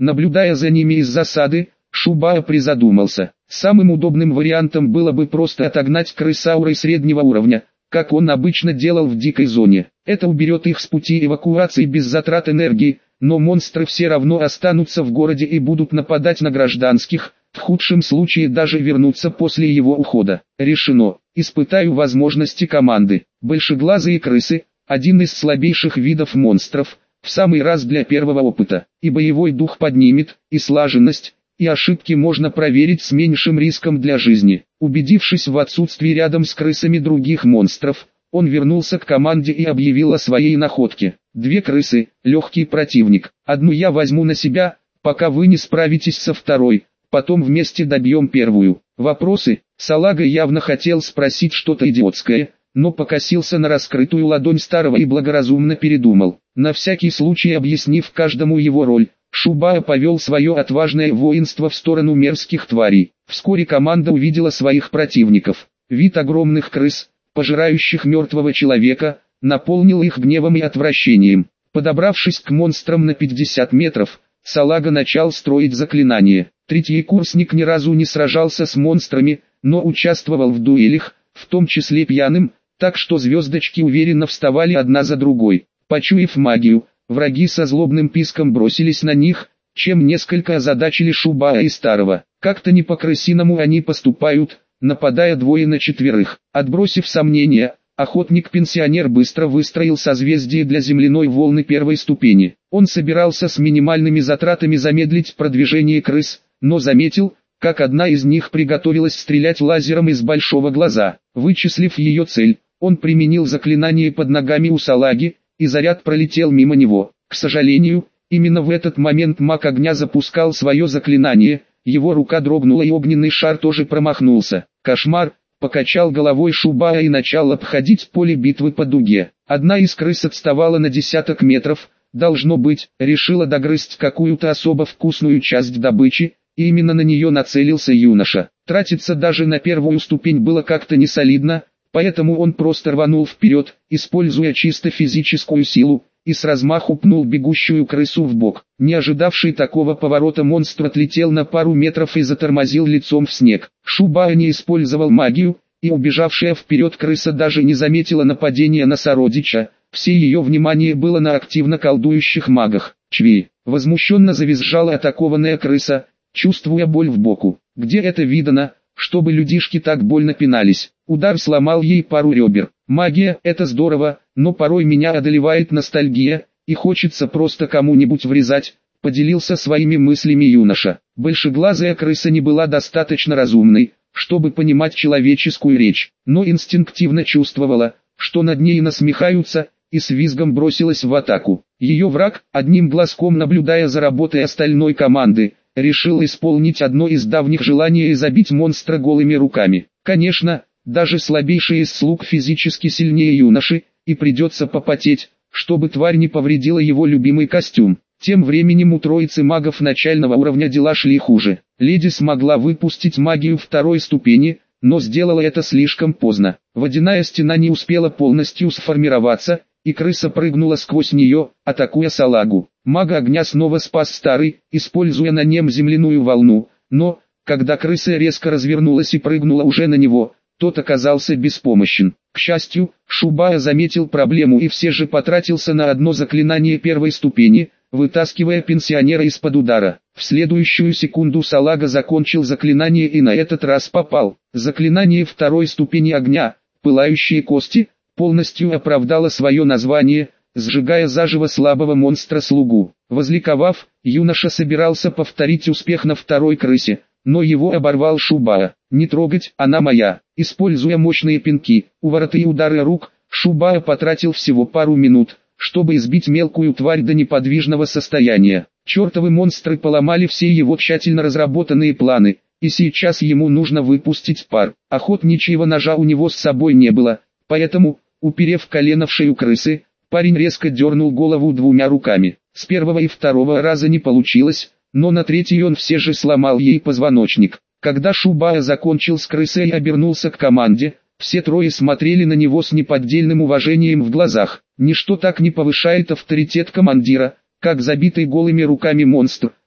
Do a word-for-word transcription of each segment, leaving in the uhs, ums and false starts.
Наблюдая за ними из засады, Шубая призадумался. Самым удобным вариантом было бы просто отогнать крысауры среднего уровня, как он обычно делал в дикой зоне. Это уберет их с пути эвакуации без затрат энергии, но монстры все равно останутся в городе и будут нападать на гражданских, в худшем случае даже вернуться после его ухода. Решено. Испытаю возможности команды. Большеглазые крысы – один из слабейших видов монстров, в самый раз для первого опыта. И боевой дух поднимет, и слаженность, и ошибки можно проверить с меньшим риском для жизни. Убедившись в отсутствии рядом с крысами других монстров, он вернулся к команде и объявил о своей находке. Две крысы, легкий противник. Одну я возьму на себя, пока вы не справитесь со второй, потом вместе добьем первую. Вопросы? Салага явно хотел спросить что-то идиотское, но покосился на раскрытую ладонь старого и благоразумно передумал. На всякий случай объяснив каждому его роль, Шубая повел свое отважное воинство в сторону мерзких тварей. Вскоре команда увидела своих противников. Вид огромных крыс, пожирающих мертвого человека, наполнил их гневом и отвращением. Подобравшись к монстрам на пятьдесят метров, Салага начал строить заклинание. Третий курсник ни разу не сражался с монстрами, но участвовал в дуэлях, в том числе пьяным, так что звездочки уверенно вставали одна за другой. Почуяв магию, враги со злобным писком бросились на них, чем несколько озадачили Шубая и Старого. Как-то не по-крысиному они поступают, нападая двое на четверых. Отбросив сомнения, охотник-пенсионер быстро выстроил созвездие для земляной волны первой ступени. Он собирался с минимальными затратами замедлить продвижение крыс, но заметил, как одна из них приготовилась стрелять лазером из большого глаза. Вычислив ее цель, он применил заклинание под ногами у Салаги, и заряд пролетел мимо него. К сожалению, именно в этот момент маг огня запускал свое заклинание, его рука дрогнула и огненный шар тоже промахнулся. Кошмар, покачал головой Шубая и начал обходить поле битвы по дуге. Одна из крыс отставала на десяток метров, должно быть, решила догрызть какую-то особо вкусную часть добычи, и именно на нее нацелился юноша. Тратиться даже на первую ступень было как-то несолидно, поэтому он просто рванул вперед, используя чисто физическую силу, и с размаху пнул бегущую крысу в бок. Не ожидавший такого поворота монстр отлетел на пару метров и затормозил лицом в снег. Шубая не использовал магию, и убежавшая вперед крыса даже не заметила нападения на сородича, все ее внимание было на активно колдующих магах. Чви! Возмущенно завизжала атакованная крыса, чувствуя боль в боку. Где это видано, чтобы людишки так больно пинались? Удар сломал ей пару ребер. Магия – это здорово, но порой меня одолевает ностальгия, и хочется просто кому-нибудь врезать, поделился своими мыслями юноша. Большеглазая крыса не была достаточно разумной, чтобы понимать человеческую речь, но инстинктивно чувствовала, что над ней насмехаются, и с визгом бросилась в атаку. Ее враг, одним глазком наблюдая за работой остальной команды, решил исполнить одно из давних желаний и забить монстра голыми руками. Конечно, даже слабейший из слуг физически сильнее юноши, и придется попотеть, чтобы тварь не повредила его любимый костюм. Тем временем у троицы магов начального уровня дела шли хуже. Леди смогла выпустить магию второй ступени, но сделала это слишком поздно. Водяная стена не успела полностью сформироваться, и крыса прыгнула сквозь нее, атакуя Салагу. Мага огня снова спас Старый, используя на нем земляную волну, но, когда крыса резко развернулась и прыгнула уже на него, тот оказался беспомощен. К счастью, Шубая заметил проблему и все же потратился на одно заклинание первой ступени, вытаскивая пенсионера из-под удара. В следующую секунду Салага закончил заклинание и на этот раз попал. Заклинание второй ступени огня, пылающие кости, полностью оправдало свое название, сжигая заживо слабого монстра-слугу. Возликовав, юноша собирался повторить успех на второй крысе, но его оборвал Шубая. «Не трогать, она моя». Используя мощные пинки, увороты и удары рук, Шубая потратил всего пару минут, чтобы избить мелкую тварь до неподвижного состояния. Чертовы монстры поломали все его тщательно разработанные планы, и сейчас ему нужно выпустить пар. Охотничьего ножа у него с собой не было, поэтому, уперев колено в шею крысы, парень резко дернул голову двумя руками. С первого и второго раза не получилось, но на третий он все же сломал ей позвоночник. Когда Шубая закончил с крысой и обернулся к команде, все трое смотрели на него с неподдельным уважением в глазах. Ничто так не повышает авторитет командира, как забитый голыми руками монстр,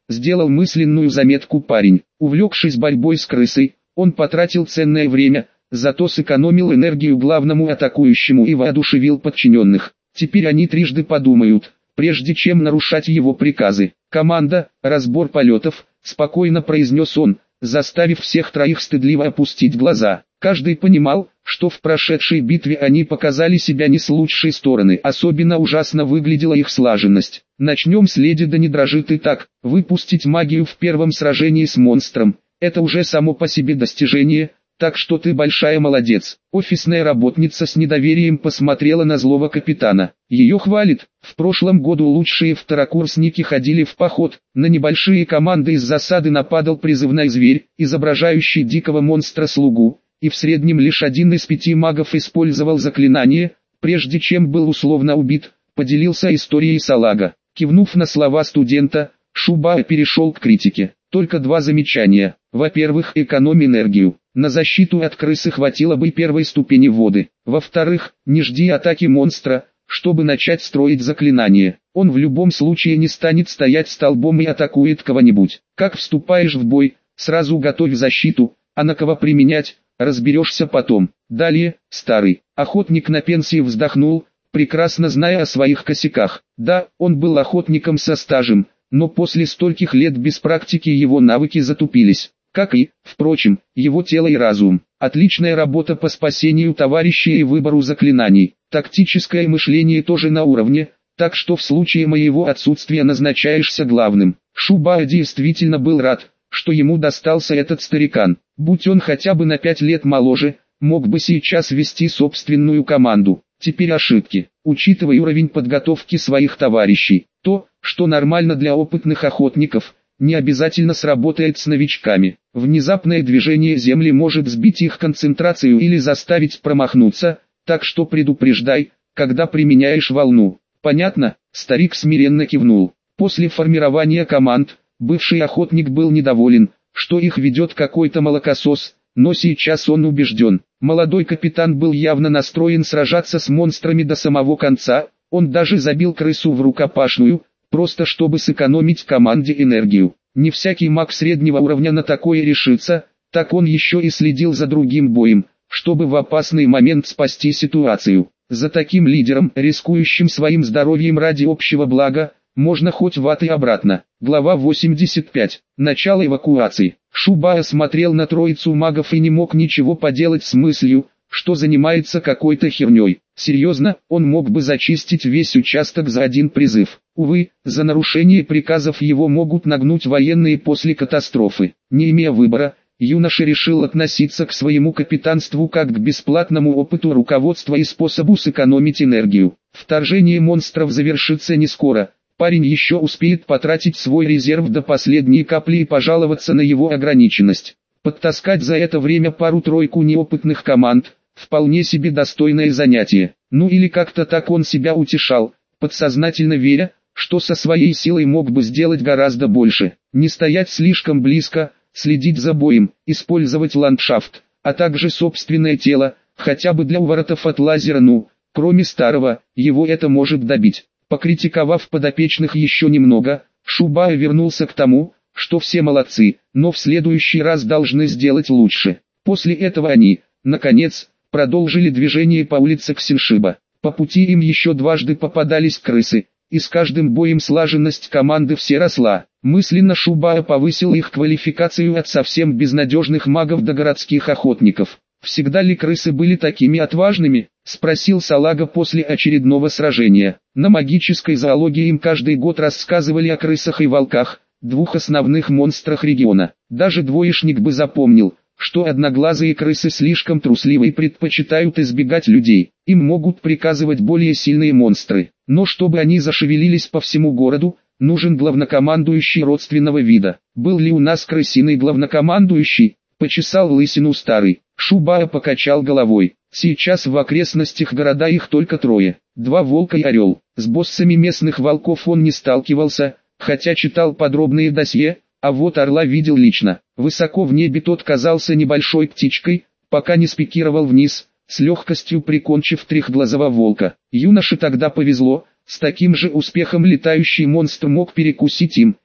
сделал мысленную заметку парень. Увлекшись борьбой с крысой, он потратил ценное время, зато сэкономил энергию главному атакующему и воодушевил подчиненных. Теперь они трижды подумают, прежде чем нарушать его приказы. «Команда, разбор полетов», — спокойно произнес он, заставив всех троих стыдливо опустить глаза. Каждый понимал, что в прошедшей битве они показали себя не с лучшей стороны. Особенно ужасно выглядела их слаженность. «Начнем с леди, да не дрожит и так. Выпустить магию в первом сражении с монстром — это уже само по себе достижение, так что ты большая молодец». Офисная работница с недоверием посмотрела на злого капитана. Ее хвалит. В прошлом году лучшие второкурсники ходили в поход. На небольшие команды из засады нападал призывной зверь, изображающий дикого монстра-слугу, и в среднем лишь один из пяти магов использовал заклинание, прежде чем был условно убит, поделился историей салага. Кивнув на слова студента, Шубао перешел к критике. Только два замечания. Во-первых, экономь энергию. На защиту от крысы хватило бы первой ступени воды. Во-вторых, не жди атаки монстра, чтобы начать строить заклинание. Он в любом случае не станет стоять столбом и атакует кого-нибудь. Как вступаешь в бой, сразу готовь защиту, а на кого применять, разберешься потом. Далее, старый охотник на пенсии вздохнул, прекрасно зная о своих косяках. Да, он был охотником со стажем, но после стольких лет без практики его навыки затупились. Как и, впрочем, его тело и разум. Отличная работа по спасению товарищей и выбору заклинаний. Тактическое мышление тоже на уровне, так что в случае моего отсутствия назначаешься главным. Шубао действительно был рад, что ему достался этот старикан. Будь он хотя бы на пять лет моложе, мог бы сейчас вести собственную команду. Теперь ошибки. Учитывая уровень подготовки своих товарищей, то, что нормально для опытных охотников, не обязательно сработает с новичками. Внезапное движение земли может сбить их концентрацию или заставить промахнуться, так что предупреждай, когда применяешь волну. Понятно? Старик смиренно кивнул. После формирования команд, бывший охотник был недоволен, что их ведет какой-то молокосос, но сейчас он убежден. Молодой капитан был явно настроен сражаться с монстрами до самого конца, он даже забил крысу в рукопашную, просто чтобы сэкономить команде энергию. Не всякий маг среднего уровня на такое решится, так он еще и следил за другим боем, чтобы в опасный момент спасти ситуацию. За таким лидером, рискующим своим здоровьем ради общего блага, можно хоть в ад и обратно. Глава восемьдесят пять. Начало эвакуации. Шубао смотрел на троицу магов и не мог ничего поделать с мыслью, что занимается какой-то херней. Серьезно, он мог бы зачистить весь участок за один призыв. Увы, за нарушение приказов его могут нагнуть военные после катастрофы. Не имея выбора, юноша решил относиться к своему капитанству как к бесплатному опыту руководства и способу сэкономить энергию. Вторжение монстров завершится не скоро. Парень еще успеет потратить свой резерв до последней капли и пожаловаться на его ограниченность. Подтаскать за это время пару-тройку неопытных команд – вполне себе достойное занятие. Ну или как-то так он себя утешал, подсознательно веря, что со своей силой мог бы сделать гораздо больше. Не стоять слишком близко, следить за боем, использовать ландшафт, а также собственное тело, хотя бы для уворотов от лазера. Ну, кроме старого, его это может добить. Покритиковав подопечных еще немного, Шубао вернулся к тому, что все молодцы, но в следующий раз должны сделать лучше. После этого они, наконец, продолжили движение по улице Ксеншиба. По пути им еще дважды попадались крысы, и с каждым боем слаженность команды все росла. Мысленно Шубао повысил их квалификацию от совсем безнадежных магов до городских охотников. «Всегда ли крысы были такими отважными?» — спросил Салага после очередного сражения. На магической зоологии им каждый год рассказывали о крысах и волках, двух основных монстрах региона. Даже двоечник бы запомнил, что одноглазые крысы слишком трусливы и предпочитают избегать людей. Им могут приказывать более сильные монстры. Но чтобы они зашевелились по всему городу, нужен главнокомандующий родственного вида. «Был ли у нас крысиный главнокомандующий?» — почесал лысину старый. Шубао покачал головой. Сейчас в окрестностях города их только трое. Два волка и орел. С боссами местных волков он не сталкивался, хотя читал подробные досье, а вот орла видел лично. Высоко в небе тот казался небольшой птичкой, пока не спикировал вниз, с легкостью прикончив трехглазого волка. Юноше тогда повезло, с таким же успехом летающий монстр мог перекусить им,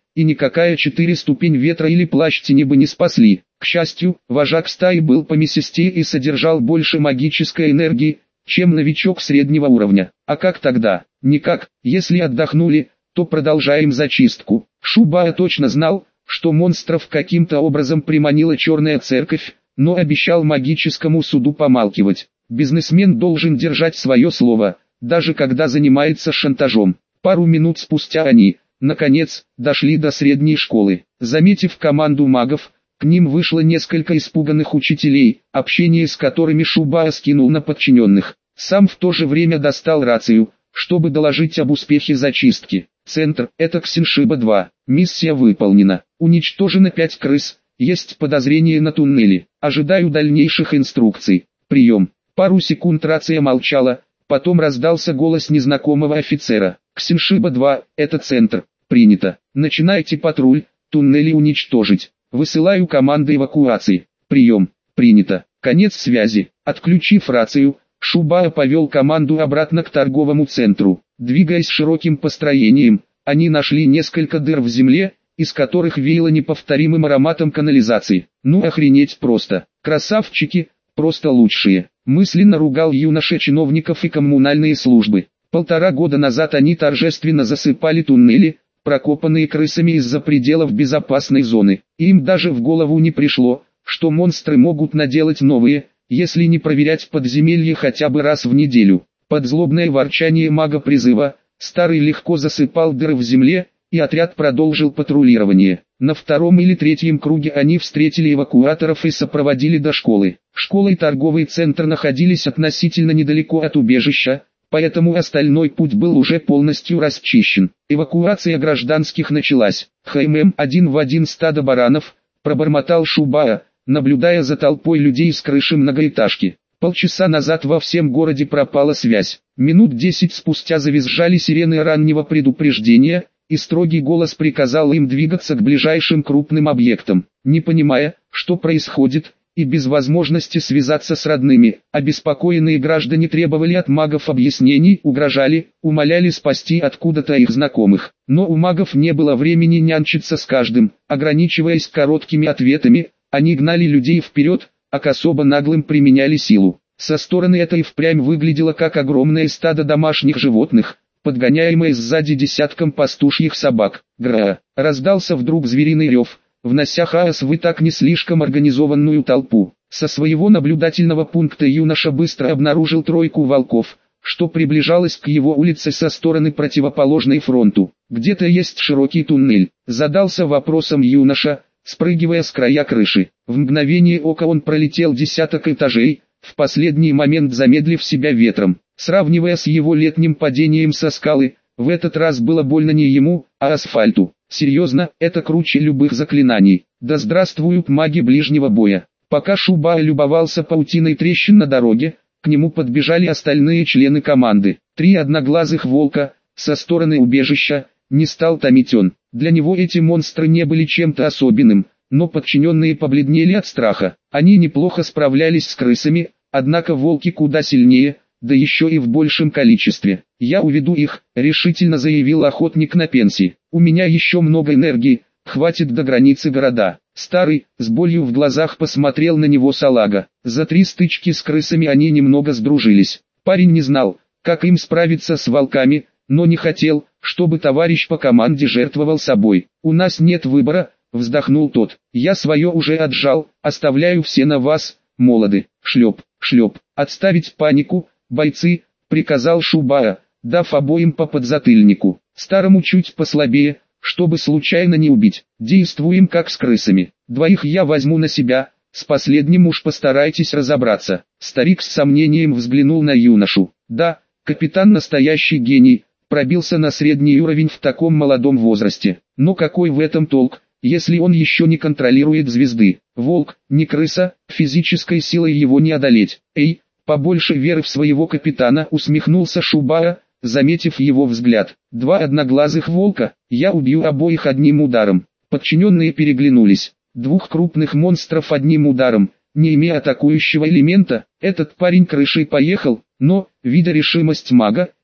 и никакая четыре ступень ветра или плащ тени бы не спасли. К счастью, вожак стаи был помесистее и содержал больше магической энергии, чем новичок среднего уровня. А как тогда? Никак. Если отдохнули, то продолжаем зачистку. Шубая точно знал, что монстров каким-то образом приманила черная церковь, но обещал магическому суду помалкивать. Бизнесмен должен держать свое слово, даже когда занимается шантажом. Пару минут спустя они, наконец, дошли до средней школы. Заметив команду магов, к ним вышло несколько испуганных учителей, общение с которыми Шубая скинул на подчиненных. Сам в то же время достал рацию, чтобы доложить об успехе зачистки. Центр, это Ксеншиба два. Миссия выполнена. Уничтожено пять крыс. Есть подозрение на туннели. Ожидаю дальнейших инструкций. Прием. Пару секунд рация молчала, потом раздался голос незнакомого офицера. Ксеншиба два, это центр. Принято. Начинайте патруль, туннели уничтожить. Высылаю команды эвакуации. Прием. Принято. Конец связи. Отключив рацию, Шубая повел команду обратно к торговому центру. Двигаясь широким построением, они нашли несколько дыр в земле, из которых веяло неповторимым ароматом канализации. Ну охренеть просто. Красавчики, просто лучшие. Мысленно ругал юноша чиновников и коммунальные службы. Полтора года назад они торжественно засыпали туннели, прокопанные крысами из-за пределов безопасной зоны. Им даже в голову не пришло, что монстры могут наделать новые, если не проверять подземелье хотя бы раз в неделю. Под злобное ворчание мага призыва, старый легко засыпал дыры в земле, и отряд продолжил патрулирование. На втором или третьем круге они встретили эвакуаторов и сопроводили до школы. Школа и торговый центр находились относительно недалеко от убежища, поэтому остальной путь был уже полностью расчищен. Эвакуация гражданских началась. ХММ один в один стадо баранов, пробормотал Шубая, наблюдая за толпой людей с крыши многоэтажки. Полчаса назад во всем городе пропала связь. Минут десять спустя завизжали сирены раннего предупреждения, и строгий голос приказал им двигаться к ближайшим крупным объектам. Не понимая, что происходит, и без возможности связаться с родными, обеспокоенные граждане требовали от магов объяснений, угрожали, умоляли спасти откуда-то их знакомых. Но у магов не было времени нянчиться с каждым, ограничиваясь короткими ответами, они гнали людей вперед, а к особо наглым применяли силу. Со стороны это и впрямь выглядело как огромное стадо домашних животных, подгоняемое сзади десятком пастушьих собак. Гра! Раздался вдруг звериный рев, внося хаос в и так не слишком организованную толпу. Со своего наблюдательного пункта юноша быстро обнаружил тройку волков, что приближалось к его улице со стороны противоположной фронту. Где-то есть широкий туннель. Задался вопросом юноша, спрыгивая с края крыши. В мгновение ока он пролетел десяток этажей, в последний момент замедлив себя ветром. Сравнивая с его летним падением со скалы, в этот раз было больно не ему, а асфальту. Серьезно, это круче любых заклинаний. Да здравствуют маги ближнего боя. Пока Шубая любовался паутиной трещин на дороге, к нему подбежали остальные члены команды. Три одноглазых волка, со стороны убежища, не стал томить он. Для него эти монстры не были чем-то особенным, но подчиненные побледнели от страха. Они неплохо справлялись с крысами, однако волки куда сильнее, да еще и в большем количестве. «Я уведу их», — решительно заявил охотник на пенсии. «У меня еще много энергии, хватит до границы города». Старый, с болью в глазах посмотрел на него салага. За три стычки с крысами они немного сдружились. Парень не знал, как им справиться с волками, но не хотел, чтобы товарищ по команде жертвовал собой. «У нас нет выбора», — вздохнул тот. «Я свое уже отжал, оставляю все на вас, молоды». Шлеп, шлеп. «Отставить панику, бойцы», — приказал Шубая, дав обоим по подзатыльнику. Старому чуть послабее, чтобы случайно не убить. «Действуем как с крысами. Двоих я возьму на себя, с последним уж постарайтесь разобраться». Старик с сомнением взглянул на юношу. «Да, капитан настоящий гений, пробился на средний уровень в таком молодом возрасте. Но какой в этом толк, если он еще не контролирует звезды? Волк, не крыса, физической силой его не одолеть». «Эй, побольше веры в своего капитана», усмехнулся Шубая, заметив его взгляд. «Два одноглазых волка, я убью обоих одним ударом». Подчиненные переглянулись. Двух крупных монстров одним ударом, не имея атакующего элемента, этот парень крышей поехал, но, видя решимость мага,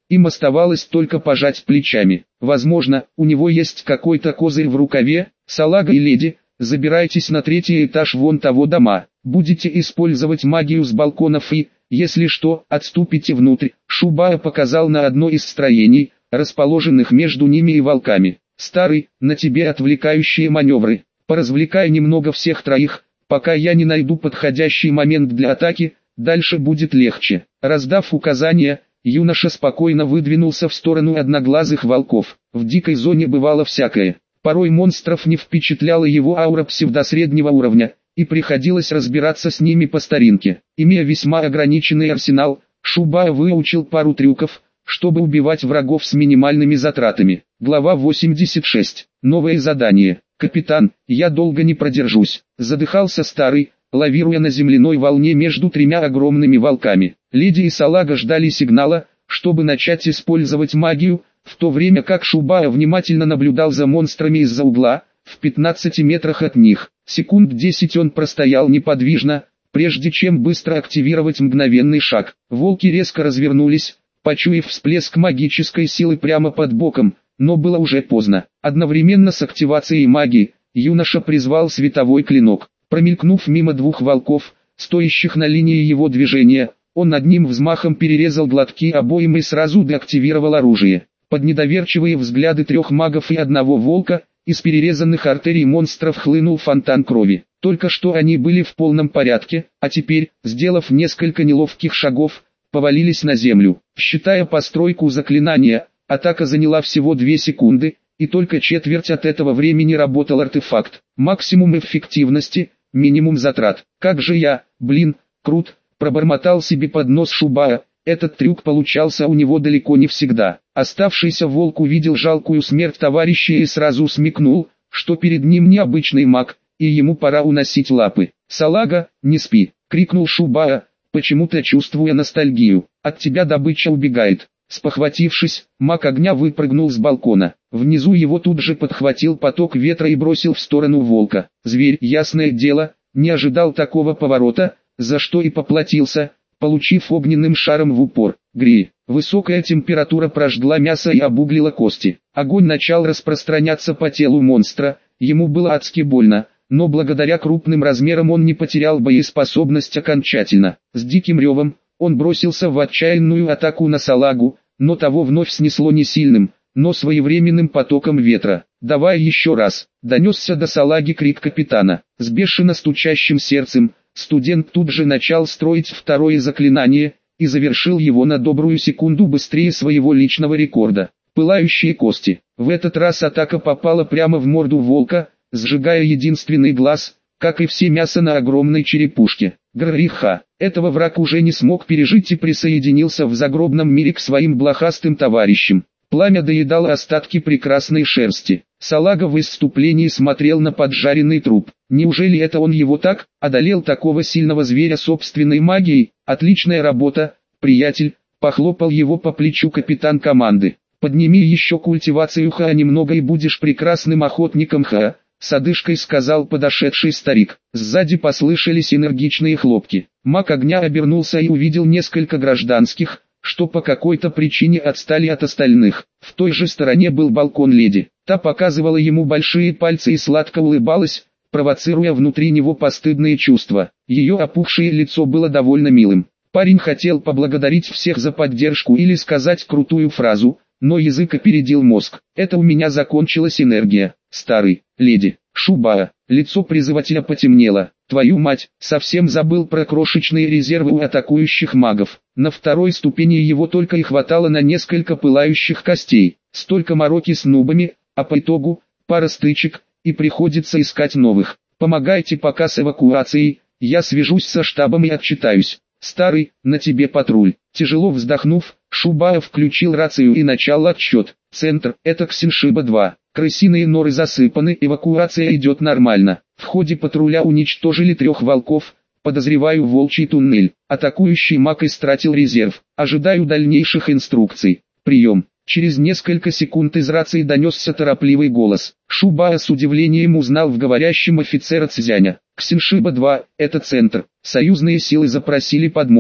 Им оставалось только пожать плечами. Возможно, у него есть какой-то козырь в рукаве. Салага и леди, забирайтесь на третий этаж вон того дома. Будете использовать магию с балконов и, если что, отступите внутрь. Шубая показал на одно из строений, расположенных между ними и волками. Старый, на тебе отвлекающие маневры. Поразвлекай немного всех троих, пока я не найду подходящий момент для атаки, дальше будет легче. Раздав указания, юноша спокойно выдвинулся в сторону одноглазых волков. В дикой зоне бывало всякое. Порой монстров не впечатляла его аура псевдосреднего уровня, и приходилось разбираться с ними по старинке. Имея весьма ограниченный арсенал, Шубая выучил пару трюков, чтобы убивать врагов с минимальными затратами. Глава восемьдесят шесть. Новое задание. «Капитан, я долго не продержусь», — задыхался старый, лавируя на земляной волне между тремя огромными волками. Леди и Салага ждали сигнала, чтобы начать использовать магию, в то время как Шубая внимательно наблюдал за монстрами из-за угла, в пятнадцати метрах от них. Секунд десять он простоял неподвижно, прежде чем быстро активировать мгновенный шаг. Волки резко развернулись, почуяв всплеск магической силы прямо под боком, но было уже поздно. Одновременно с активацией магии, юноша призвал световой клинок. Промелькнув мимо двух волков, стоящих на линии его движения, он одним взмахом перерезал глотки обоим и сразу деактивировал оружие. Под недоверчивые взгляды трех магов и одного волка, из перерезанных артерий монстров хлынул фонтан крови. Только что они были в полном порядке, а теперь, сделав несколько неловких шагов, повалились на землю. Считая постройку заклинания, атака заняла всего две секунды, и только четверть от этого времени работал артефакт. Максимум эффективности, минимум затрат. Как же я, блин, крут, пробормотал себе под нос Шубая. Этот трюк получался у него далеко не всегда. Оставшийся волк увидел жалкую смерть товарища и сразу смекнул, что перед ним необычный маг, и ему пора уносить лапы. «Салага, не спи!» — крикнул Шубая, почему-то чувствуя ностальгию. «От тебя добыча убегает». Спохватившись, маг огня выпрыгнул с балкона. Внизу его тут же подхватил поток ветра и бросил в сторону волка. Зверь, ясное дело, не ожидал такого поворота, за что и поплатился, получив огненным шаром в упор. Гри. Высокая температура прожгла мясо и обуглила кости. Огонь начал распространяться по телу монстра, ему было адски больно, но благодаря крупным размерам он не потерял боеспособность окончательно. С диким ревом, он бросился в отчаянную атаку на Салагу, но того вновь снесло не сильным, но своевременным потоком ветра. «Давай еще раз!» — донесся до Салаги крик капитана. С бешено стучащим сердцем, студент тут же начал строить второе заклинание, и завершил его на добрую секунду быстрее своего личного рекорда. Пылающие кости. В этот раз атака попала прямо в морду волка, сжигая единственный глаз, как и все мясо на огромной черепушке. Грриха. Этого враг уже не смог пережить и присоединился в загробном мире к своим блохастым товарищам. Пламя доедало остатки прекрасной шерсти. Салага в исступлении смотрел на поджаренный труп. Неужели это он его так, одолел такого сильного зверя собственной магией? Отличная работа, приятель, похлопал его по плечу капитан команды. Подними еще культивацию ха немного и будешь прекрасным охотником ха. С одышкой сказал подошедший старик. Сзади послышались энергичные хлопки. Маг огня обернулся и увидел несколько гражданских, что по какой-то причине отстали от остальных. В той же стороне был балкон леди. Та показывала ему большие пальцы и сладко улыбалась, провоцируя внутри него постыдные чувства. Ее опухшее лицо было довольно милым. Парень хотел поблагодарить всех за поддержку или сказать крутую фразу, но язык опередил мозг. «Это у меня закончилась энергия, старый, леди». Шубая, лицо призывателя потемнело. «Твою мать, совсем забыл про крошечные резервы у атакующих магов». На второй ступени его только и хватало на несколько пылающих костей. Столько мороки с нубами, а по итогу, пара стычек, и приходится искать новых. «Помогайте пока с эвакуацией, я свяжусь со штабом и отчитаюсь». «Старый, на тебе патруль». Тяжело вздохнув, Шубая включил рацию и начал отсчет. Центр, это Ксеншиба два. Крысиные норы засыпаны, эвакуация идет нормально. В ходе патруля уничтожили трех волков, подозреваю волчий туннель. Атакующий маг истратил резерв. Ожидаю дальнейших инструкций. Прием. Через несколько секунд из рации донесся торопливый голос. Шубая с удивлением узнал в говорящем офицера Цзяня. Ксеншиба два, это центр. Союзные силы запросили подмогу.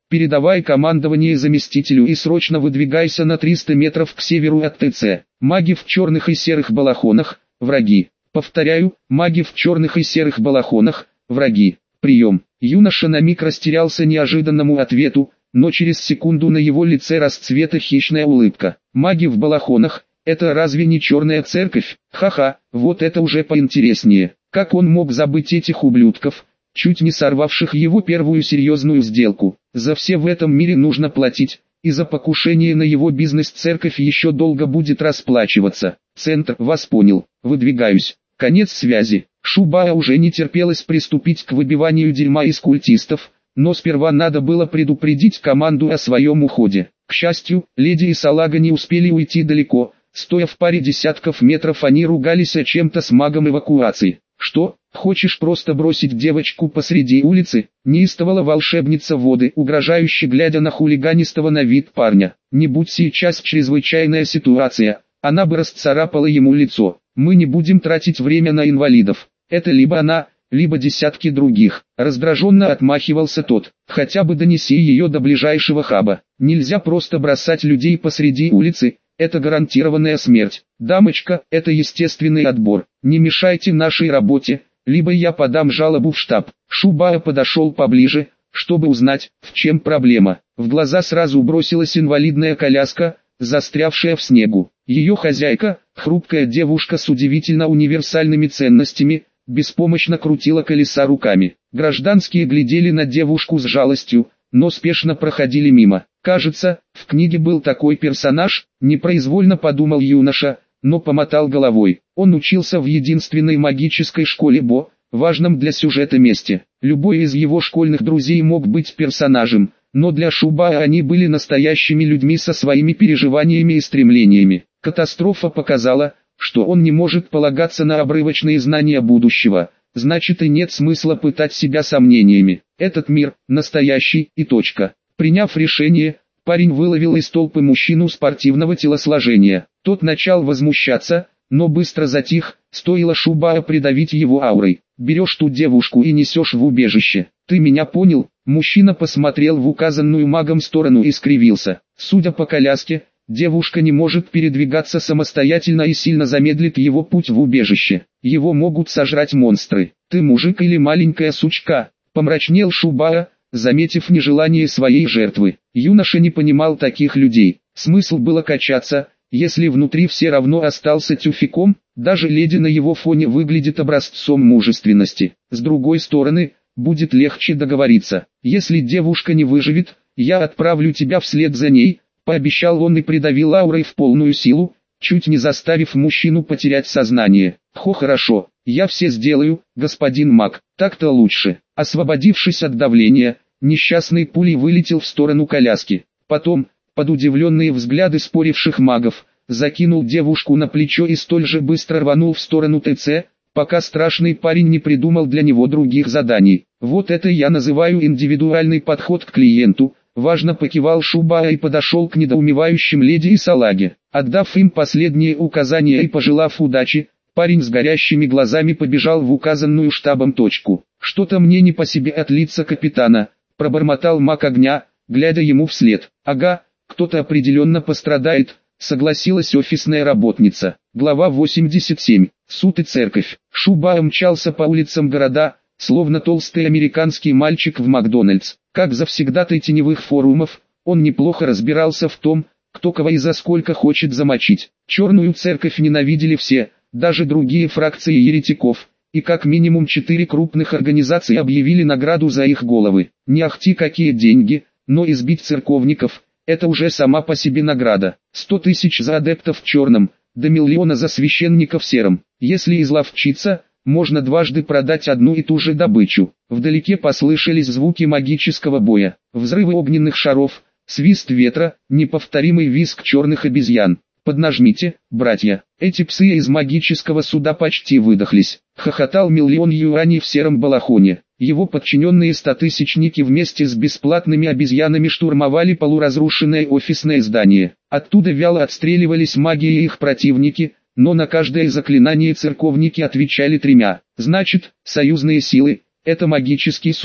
Передавай командование заместителю и срочно выдвигайся на триста метров к северу от ТЦ. Маги в черных и серых балахонах, враги. Повторяю, маги в черных и серых балахонах, враги. Прием. Юноша на миг растерялся неожиданному ответу, но через секунду на его лице расцвета хищная улыбка. Маги в балахонах, это разве не черная церковь? Ха-ха, вот это уже поинтереснее. Как он мог забыть этих ублюдков, чуть не сорвавших его первую серьезную сделку? За все в этом мире нужно платить, и за покушение на его бизнес церковь еще долго будет расплачиваться. Центр, вас понял, выдвигаюсь. Конец связи. Шубая уже не терпелось приступить к выбиванию дерьма из культистов, но сперва надо было предупредить команду о своем уходе. К счастью, леди и салага не успели уйти далеко, стоя в паре десятков метров они ругались о чем-то с магом эвакуации. «Что, хочешь просто бросить девочку посреди улицы?» — неистовала волшебница воды, угрожающе глядя на хулиганистого на вид парня. «Не будь сейчас чрезвычайная ситуация, она бы расцарапала ему лицо. Мы не будем тратить время на инвалидов. Это либо она, либо десятки других». Раздраженно отмахивался тот. «Хотя бы донеси ее до ближайшего хаба. Нельзя просто бросать людей посреди улицы. Это гарантированная смерть. Дамочка, это естественный отбор. Не мешайте нашей работе, либо я подам жалобу в штаб». Шубая подошел поближе, чтобы узнать, в чем проблема. В глаза сразу бросилась инвалидная коляска, застрявшая в снегу. Ее хозяйка, хрупкая девушка с удивительно универсальными ценностями, беспомощно крутила колеса руками. Гражданские глядели на девушку с жалостью, но спешно проходили мимо. Кажется, в книге был такой персонаж, непроизвольно подумал юноша, но помотал головой. Он учился в единственной магической школе Бо, важном для сюжета месте. Любой из его школьных друзей мог быть персонажем, но для Шубая они были настоящими людьми со своими переживаниями и стремлениями. Катастрофа показала, что он не может полагаться на обрывочные знания будущего, значит и нет смысла пытать себя сомнениями. Этот мир, настоящий, и точка. Приняв решение, парень выловил из толпы мужчину спортивного телосложения. Тот начал возмущаться, но быстро затих, стоило Шубая придавить его аурой. «Берешь ту девушку и несешь в убежище. Ты меня понял?» Мужчина посмотрел в указанную магом сторону и скривился. Судя по коляске, девушка не может передвигаться самостоятельно и сильно замедлит его путь в убежище. Его могут сожрать монстры. «Ты мужик или маленькая сучка?» Помрачнел Шубая, заметив нежелание своей жертвы. Юноша не понимал таких людей. Смысл было качаться, если внутри все равно остался тюфяком. Даже леди на его фоне выглядит образцом мужественности. С другой стороны, будет легче договориться. «Если девушка не выживет, я отправлю тебя вслед за ней», — пообещал он и придавил аурой в полную силу, чуть не заставив мужчину потерять сознание. «Хо, хорошо, я все сделаю, господин маг, так-то лучше». Освободившись от давления, несчастный пулей вылетел в сторону коляски. Потом, под удивленные взгляды споривших магов, закинул девушку на плечо и столь же быстро рванул в сторону ТЦ, пока страшный парень не придумал для него других заданий. «Вот это я называю индивидуальный подход к клиенту», — важно покивал Шубая и подошел к недоумевающим леди и салаге. Отдав им последние указания и пожелав удачи, парень с горящими глазами побежал в указанную штабом точку. «Что-то мне не по себе от лица капитана», — пробормотал маг огня, глядя ему вслед. «Ага, кто-то определенно пострадает», — согласилась офисная работница. Глава восемьдесят семь. Суд и церковь. Шубая мчался по улицам города, словно толстый американский мальчик в Макдональдс. Как завсегдатай теневых форумов, он неплохо разбирался в том, кто кого и за сколько хочет замочить. Черную церковь ненавидели все, даже другие фракции еретиков, и как минимум четыре крупных организации объявили награду за их головы. Не ахти какие деньги, но избить церковников – это уже сама по себе награда. Сто тысяч за адептов в черном, до миллиона за священников в сером. Если изловчиться, можно дважды продать одну и ту же добычу. Вдалеке послышались звуки магического боя, взрывы огненных шаров, свист ветра, неповторимый визг черных обезьян. «Поднажмите, братья, эти псы из магического суда почти выдохлись», — хохотал миллион юаней в сером балахоне. Его подчиненные стотысячники вместе с бесплатными обезьянами штурмовали полуразрушенное офисное здание. Оттуда вяло отстреливались маги и их противники, но на каждое заклинание церковники отвечали тремя. «Значит, союзные силы — это магический суд?»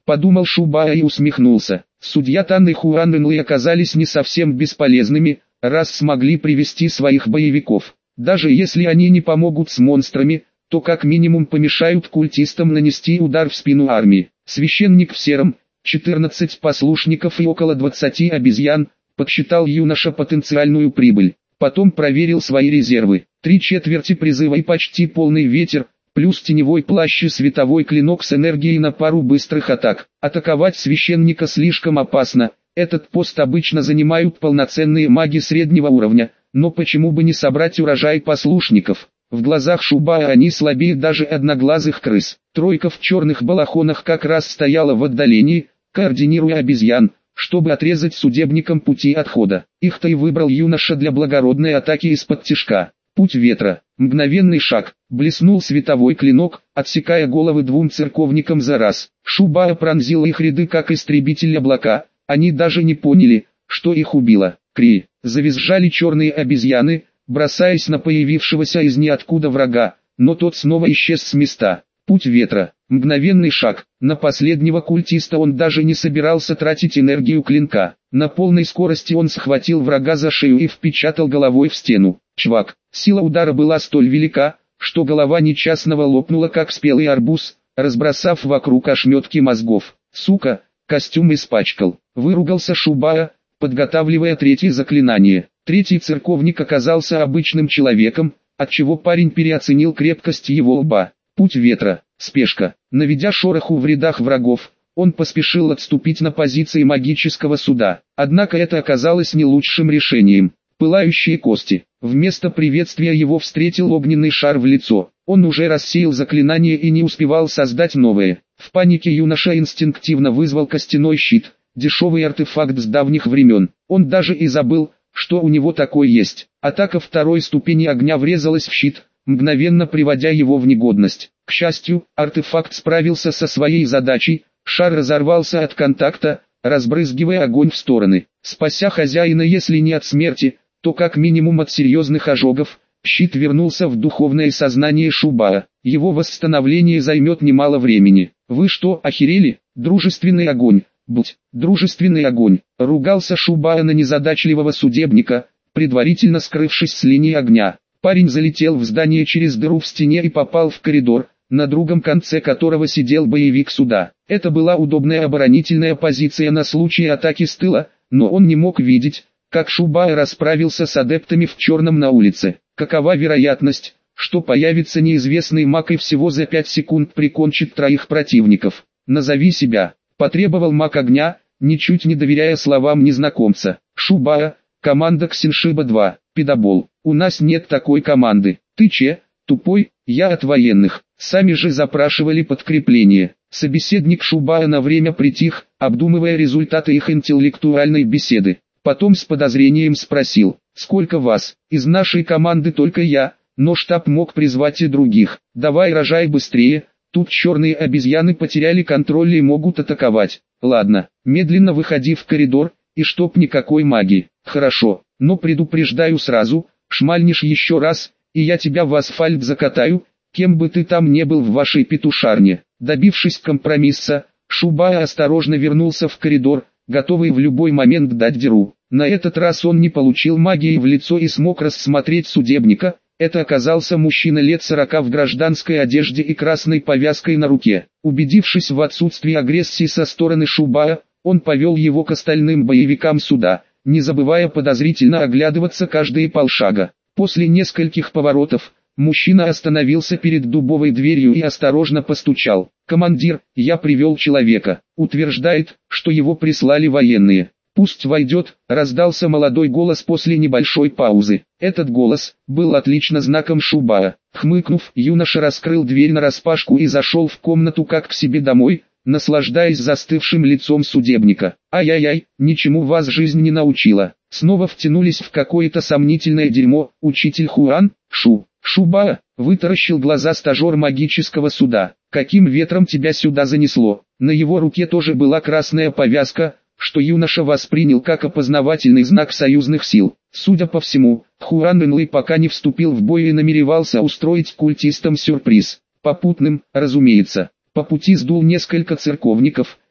подумал Шубая и усмехнулся. Судья Тан и Хуан Ренлэй оказались не совсем бесполезными, раз смогли привести своих боевиков. Даже если они не помогут с монстрами, то как минимум помешают культистам нанести удар в спину армии. Священник в сером, четырнадцать послушников и около двадцати обезьян, подсчитал юноша потенциальную прибыль. Потом проверил свои резервы. Три четверти призыва и почти полный ветер, плюс теневой плащ и световой клинок с энергией на пару быстрых атак. Атаковать священника слишком опасно, этот пост обычно занимают полноценные маги среднего уровня, но почему бы не собрать урожай послушников? В глазах Шубая они слабее даже одноглазых крыс. Тройка в черных балахонах как раз стояла в отдалении, координируя обезьян, чтобы отрезать судебникам пути отхода. Их-то и выбрал юноша для благородной атаки из-под тишка. Путь ветра, мгновенный шаг, блеснул световой клинок, отсекая головы двум церковникам за раз. Шубая пронзила их ряды как истребитель облака, они даже не поняли, что их убило. Кри, завизжали черные обезьяны, бросаясь на появившегося из ниоткуда врага, но тот снова исчез с места. Путь ветра, мгновенный шаг, на последнего культиста он даже не собирался тратить энергию клинка. На полной скорости он схватил врага за шею и впечатал головой в стену. Чвак, сила удара была столь велика, что голова несчастного лопнула как спелый арбуз, разбросав вокруг ошметки мозгов. Сука, костюм испачкал, выругался Шубая, подготавливая третье заклинание. Третий церковник оказался обычным человеком, отчего парень переоценил крепкость его лба. Путь ветра, спешка. Наведя шороху в рядах врагов, он поспешил отступить на позиции магического суда. Однако это оказалось не лучшим решением. Пылающие кости. Вместо приветствия его встретил огненный шар в лицо. Он уже рассеял заклинание и не успевал создать новое. В панике юноша инстинктивно вызвал костяной щит, дешевый артефакт с давних времен. Он даже и забыл, что у него такой есть. Атака второй ступени огня врезалась в щит, мгновенно приводя его в негодность. К счастью, артефакт справился со своей задачей, шар разорвался от контакта, разбрызгивая огонь в стороны. Спася хозяина если не от смерти, то как минимум от серьезных ожогов, щит вернулся в духовное сознание Шубая. Его восстановление займет немало времени. «Вы что, охерели? Дружественный огонь! Будь, дружественный огонь!» — ругался Шубая на незадачливого судебника, предварительно скрывшись с линии огня. Парень залетел в здание через дыру в стене и попал в коридор, на другом конце которого сидел боевик суда. Это была удобная оборонительная позиция на случай атаки с тыла, но он не мог видеть, как Шубая расправился с адептами в черном на улице. Какова вероятность, что появится неизвестный маг и всего за пять секунд прикончит троих противников? «Назови себя», — потребовал маг огня, ничуть не доверяя словам незнакомца. «Шубая, команда Ксеншиба два, педобол. У нас нет такой команды. Ты че, тупой? Я от военных. Сами же запрашивали подкрепление». Собеседник Шубая на время притих, обдумывая результаты их интеллектуальной беседы. Потом с подозрением спросил: «Сколько вас? Из нашей команды только я, но штаб мог призвать и других. Давай рожай быстрее, тут черные обезьяны потеряли контроль и могут атаковать». «Ладно, медленно выходи в коридор, и чтоб никакой магии». «Хорошо, но предупреждаю сразу, шмальнешь еще раз, и я тебя в асфальт закатаю, кем бы ты там не был в вашей петушарне». Добившись компромисса, Шубая осторожно вернулся в коридор, готовый в любой момент дать дёру. На этот раз он не получил магии в лицо и смог рассмотреть судебника. Это оказался мужчина лет сорока в гражданской одежде и красной повязкой на руке. Убедившись в отсутствии агрессии со стороны Шубая, он повел его к остальным боевикам суда, не забывая подозрительно оглядываться каждые полшага. После нескольких поворотов, мужчина остановился перед дубовой дверью и осторожно постучал. «Командир, я привел человека. Утверждает, что его прислали военные. Пусть войдет», — раздался молодой голос после небольшой паузы. Этот голос был отлично знаком Шубая. Хмыкнув, юноша раскрыл дверь нараспашку и зашел в комнату как к себе домой, наслаждаясь застывшим лицом судебника. «Ай-яй-яй, ничему вас жизнь не научила. Снова втянулись в какое-то сомнительное дерьмо, учитель Хуан, Шу». Шубая вытаращил глаза стажер магического суда. «Каким ветром тебя сюда занесло?» На его руке тоже была красная повязка, что юноша воспринял как опознавательный знак союзных сил. Судя по всему, Хуан Ренлэй пока не вступил в бой и намеревался устроить культистам сюрприз. Попутным, разумеется. По пути сдул несколько церковников,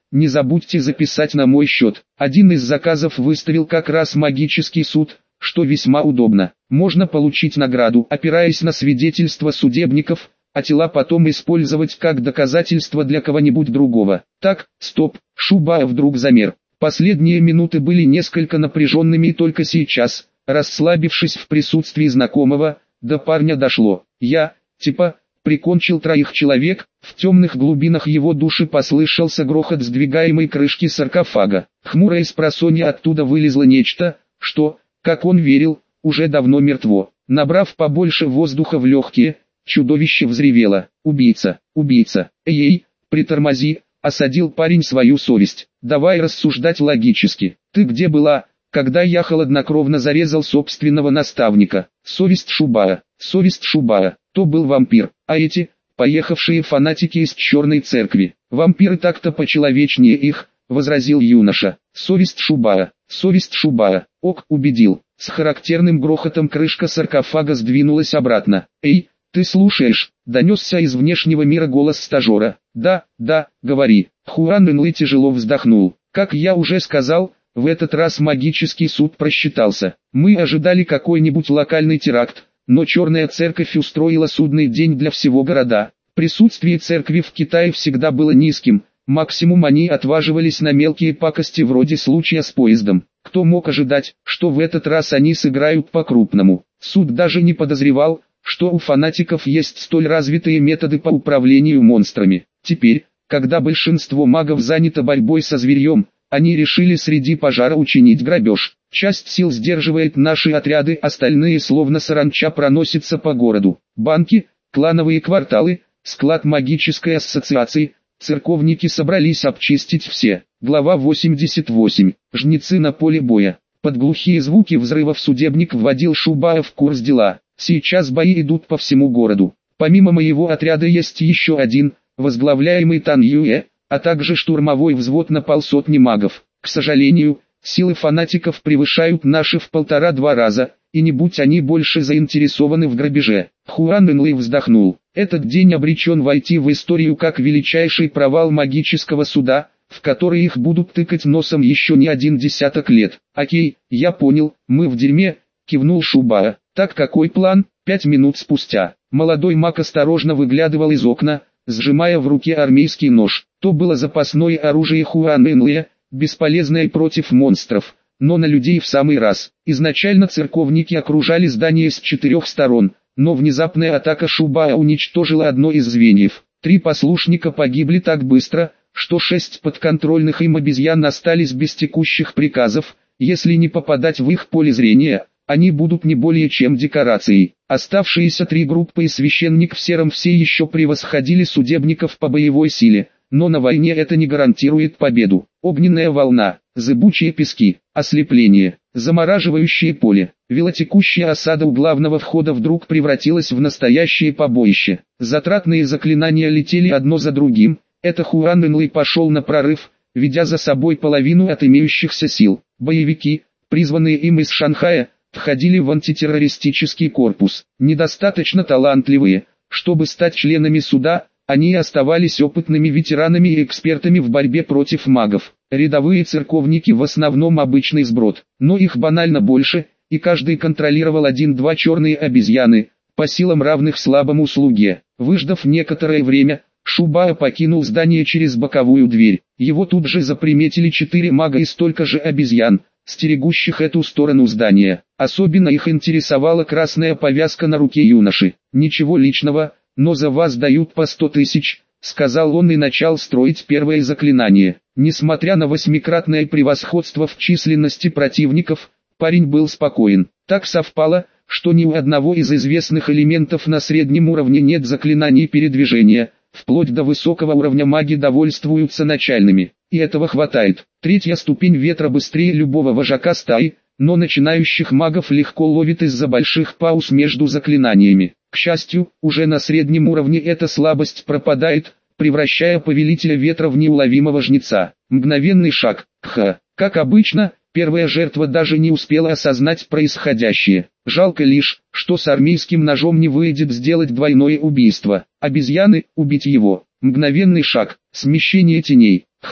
не забудьте записать на мой счет. Один из заказов выставил как раз магический суд, что весьма удобно. Можно получить награду, опираясь на свидетельства судебников, а тела потом использовать как доказательство для кого-нибудь другого. Так, стоп, Шубая вдруг замер. Последние минуты были несколько напряженными и только сейчас, расслабившись в присутствии знакомого, до парня дошло. Я, типа, прикончил троих человек, в темных глубинах его души послышался грохот сдвигаемой крышки саркофага. Хмурое спросонья оттуда вылезло нечто, что, как он верил, уже давно мертво. Набрав побольше воздуха в легкие, чудовище взревело. «Убийца, убийца, эй, притормози», — осадил парень свою совесть. «Давай рассуждать логически. Ты где была, когда я хладнокровно зарезал собственного наставника?» Совесть Шубая, совесть Шубая, то был вампир, а эти, поехавшие фанатики из черной церкви. «Вампиры так-то почеловечнее их», — возразил юноша. «Совесть Шубая, совесть Шубая». Ок, убедил. С характерным грохотом крышка саркофага сдвинулась обратно. «Эй, ты слушаешь?» — донесся из внешнего мира голос стажера. «Да, да, говори». Хуан Энлы тяжело вздохнул. «Как я уже сказал, в этот раз магический суд просчитался. Мы ожидали какой-нибудь локальный теракт, но Черная Церковь устроила судный день для всего города. Присутствие церкви в Китае всегда было низким, максимум они отваживались на мелкие пакости вроде случая с поездом. Кто мог ожидать, что в этот раз они сыграют по-крупному? Суд даже не подозревал, что у фанатиков есть столь развитые методы по управлению монстрами. Теперь, когда большинство магов занято борьбой со зверьем, они решили среди пожара учинить грабеж. Часть сил сдерживает наши отряды, остальные словно саранча проносятся по городу. Банки, клановые кварталы, склад магической ассоциации, церковники собрались обчистить все. Глава восемьдесят восемь. Жнецы на поле боя. Под глухие звуки взрывов судебник вводил Шубая в курс дела. Сейчас бои идут по всему городу. Помимо моего отряда есть еще один, возглавляемый Тан Юэ, а также штурмовой взвод на полсотни магов. К сожалению, силы фанатиков превышают наши в полтора-два раза, и не будь они больше заинтересованы в грабеже. Хуан Энлы вздохнул. Этот день обречен войти в историю как величайший провал магического суда, в который их будут тыкать носом еще не один десяток лет. «Окей, я понял, мы в дерьме», — кивнул Шубая. «Так какой план?» Пять минут спустя, молодой маг осторожно выглядывал из окна, сжимая в руке армейский нож. То было запасное оружие Хуан Энлы, бесполезное против монстров, но на людей в самый раз. Изначально церковники окружали здание с четырех сторон, но внезапная атака Шубая уничтожила одно из звеньев. Три послушника погибли так быстро, что шесть подконтрольных им обезьян остались без текущих приказов. Если не попадать в их поле зрения, они будут не более чем декорацией. Оставшиеся три группы и священник в сером все еще превосходили судебников по боевой силе, но на войне это не гарантирует победу. Огненная волна, зыбучие пески, ослепление, замораживающее поле, велотекущая осада у главного входа вдруг превратилась в настоящее побоище. Затратные заклинания летели одно за другим. Это Хуан Энлы пошел на прорыв, ведя за собой половину от имеющихся сил. Боевики, призванные им из Шанхая, входили в антитеррористический корпус. Недостаточно талантливые, чтобы стать членами суда, они оставались опытными ветеранами и экспертами в борьбе против магов. Рядовые церковники в основном обычный сброд, но их банально больше, и каждый контролировал один-два черные обезьяны, по силам равных слабому слуге. Выждав некоторое время, Шубая покинул здание через боковую дверь. Его тут же заприметили четыре мага и столько же обезьян, стерегущих эту сторону здания. Особенно их интересовала красная повязка на руке юноши. «Ничего личного, но за вас дают по сто тысяч», — сказал он и начал строить первое заклинание. Несмотря на восьмикратное превосходство в численности противников, парень был спокоен. Так совпало, что ни у одного из известных элементов на среднем уровне нет заклинаний передвижения. Вплоть до высокого уровня маги довольствуются начальными, и этого хватает. Третья ступень ветра быстрее любого вожака стаи, но начинающих магов легко ловит из-за больших пауз между заклинаниями. К счастью, уже на среднем уровне эта слабость пропадает, превращая повелителя ветра в неуловимого жнеца. Мгновенный шаг. Ха. Как обычно, первая жертва даже не успела осознать происходящее. Жалко лишь, что с армейским ножом не выйдет сделать двойное убийство. Обезьяны, убить его. Мгновенный шаг, смещение теней. ХМ,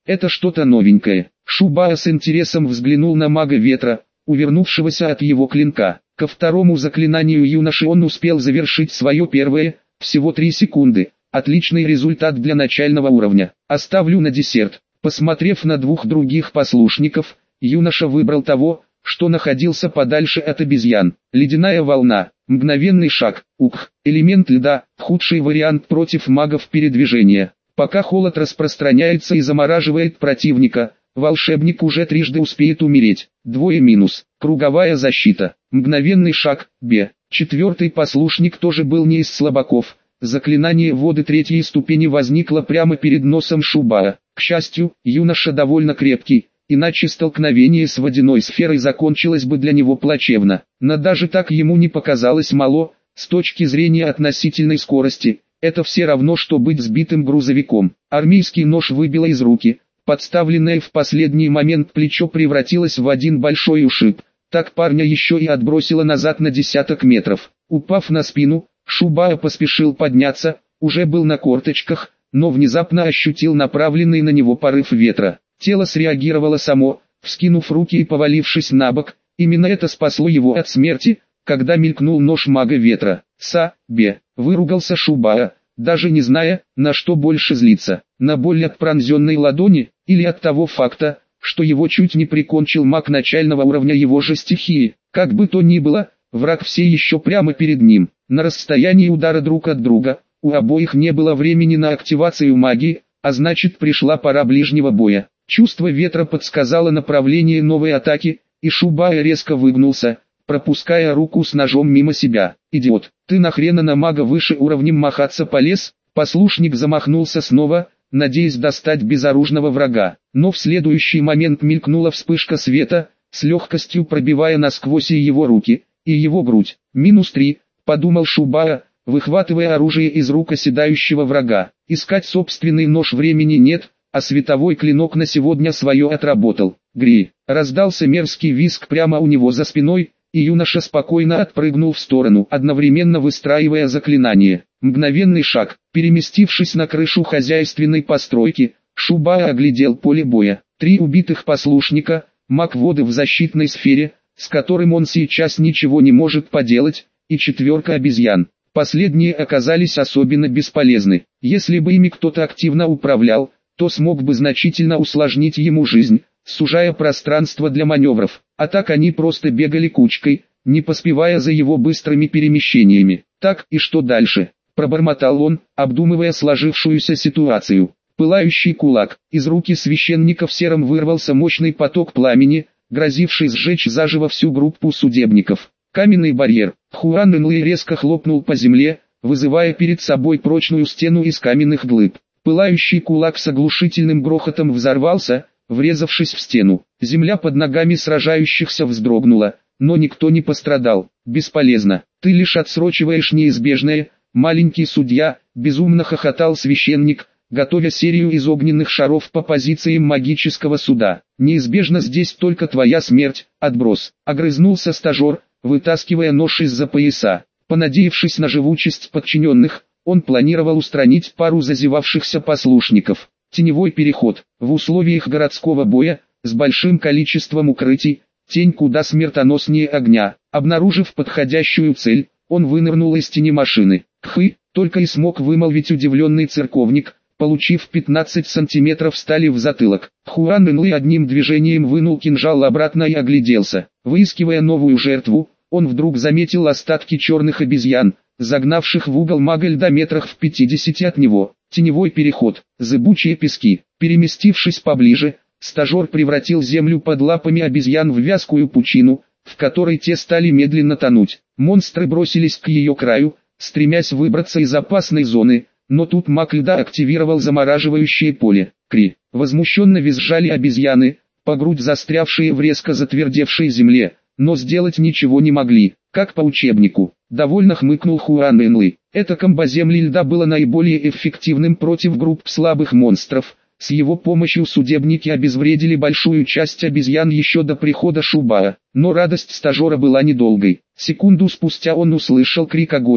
Это что-то новенькое. Шубая с интересом взглянул на мага ветра, увернувшегося от его клинка. Ко второму заклинанию юноши он успел завершить свое первое, всего три секунды. Отличный результат для начального уровня. Оставлю на десерт. Посмотрев на двух других послушников, юноша выбрал того, что находился подальше от обезьян. Ледяная волна, мгновенный шаг, ух, элемент льда, худший вариант против магов передвижения. Пока холод распространяется и замораживает противника, волшебник уже трижды успеет умереть. Двое минус, круговая защита, мгновенный шаг, б. Четвертый послушник тоже был не из слабаков. Заклинание воды третьей ступени возникло прямо перед носом Шубая. К счастью, юноша довольно крепкий, иначе столкновение с водяной сферой закончилось бы для него плачевно. Но даже так ему не показалось мало, с точки зрения относительной скорости, это все равно, что быть сбитым грузовиком. Армейский нож выбило из руки, подставленное в последний момент плечо превратилось в один большой ушиб, так парня еще и отбросило назад на десяток метров. Упав на спину, Шубая поспешил подняться, уже был на корточках, но внезапно ощутил направленный на него порыв ветра. Тело среагировало само, вскинув руки и повалившись на бок. Именно это спасло его от смерти, когда мелькнул нож мага ветра. «Са, бе», — выругался Шубая, даже не зная, на что больше злиться. На боль от пронзенной ладони, или от того факта, что его чуть не прикончил маг начального уровня его же стихии. Как бы то ни было, враг все еще прямо перед ним, на расстоянии удара друг от друга. У обоих не было времени на активацию магии, а значит пришла пора ближнего боя. Чувство ветра подсказало направление новой атаки, и Шубая резко выгнулся, пропуская руку с ножом мимо себя. «Идиот, ты нахрена на мага выше уровнем махаться полез?» Послушник замахнулся снова, надеясь достать безоружного врага, но в следующий момент мелькнула вспышка света, с легкостью пробивая насквозь и его руки, и его грудь. «Минус три», — подумал Шубая, выхватывая оружие из рук оседающего врага. Искать собственный нож времени нет, а световой клинок на сегодня свое отработал. «Гри!» Раздался мерзкий визг прямо у него за спиной, и юноша спокойно отпрыгнул в сторону, одновременно выстраивая заклинание. Мгновенный шаг. Переместившись на крышу хозяйственной постройки, Шубая оглядел поле боя. Три убитых послушника, маг воды в защитной сфере, с которым он сейчас ничего не может поделать, и четверка обезьян. Последние оказались особенно бесполезны. Если бы ими кто-то активно управлял, то смог бы значительно усложнить ему жизнь, сужая пространство для маневров. А так они просто бегали кучкой, не поспевая за его быстрыми перемещениями. «Так, и что дальше?» – пробормотал он, обдумывая сложившуюся ситуацию. Пылающий кулак. Из руки священника в сером вырвался мощный поток пламени, грозивший сжечь заживо всю группу судебников. Каменный барьер. Хуан Энлэй резко хлопнул по земле, вызывая перед собой прочную стену из каменных глыб. Пылающий кулак с оглушительным грохотом взорвался, врезавшись в стену. Земля под ногами сражающихся вздрогнула, но никто не пострадал. «Бесполезно, ты лишь отсрочиваешь неизбежное, маленький судья», — безумно хохотал священник, готовя серию из огненных шаров по позициям магического суда. «Неизбежно здесь только твоя смерть, отброс», — огрызнулся стажер, вытаскивая нож из-за пояса. Понадеявшись на живучесть подчиненных, он планировал устранить пару зазевавшихся послушников. Теневой переход. В условиях городского боя, с большим количеством укрытий, тень куда смертоноснее огня. Обнаружив подходящую цель, он вынырнул из тени машины. «Хы!» — только и смог вымолвить удивленный церковник, получив пятнадцать сантиметров стали в затылок. Хуан Энлэй одним движением вынул кинжал обратно и огляделся. Выискивая новую жертву, он вдруг заметил остатки черных обезьян, загнавших в угол мага льда метрах в пятидесяти от него. Теневой переход, зыбучие пески. Переместившись поближе, стажер превратил землю под лапами обезьян в вязкую пучину, в которой те стали медленно тонуть. Монстры бросились к ее краю, стремясь выбраться из опасной зоны, но тут маг льда активировал замораживающее поле. Кри. Возмущенно визжали обезьяны, по грудь застрявшие в резко затвердевшей земле, но сделать ничего не могли, как по учебнику. Довольно хмыкнул Хуан Энлэй. Это комбо земли льда было наиболее эффективным против групп слабых монстров. С его помощью судебники обезвредили большую часть обезьян еще до прихода Шубая. Но радость стажера была недолгой. Секунду спустя он услышал крик агонии,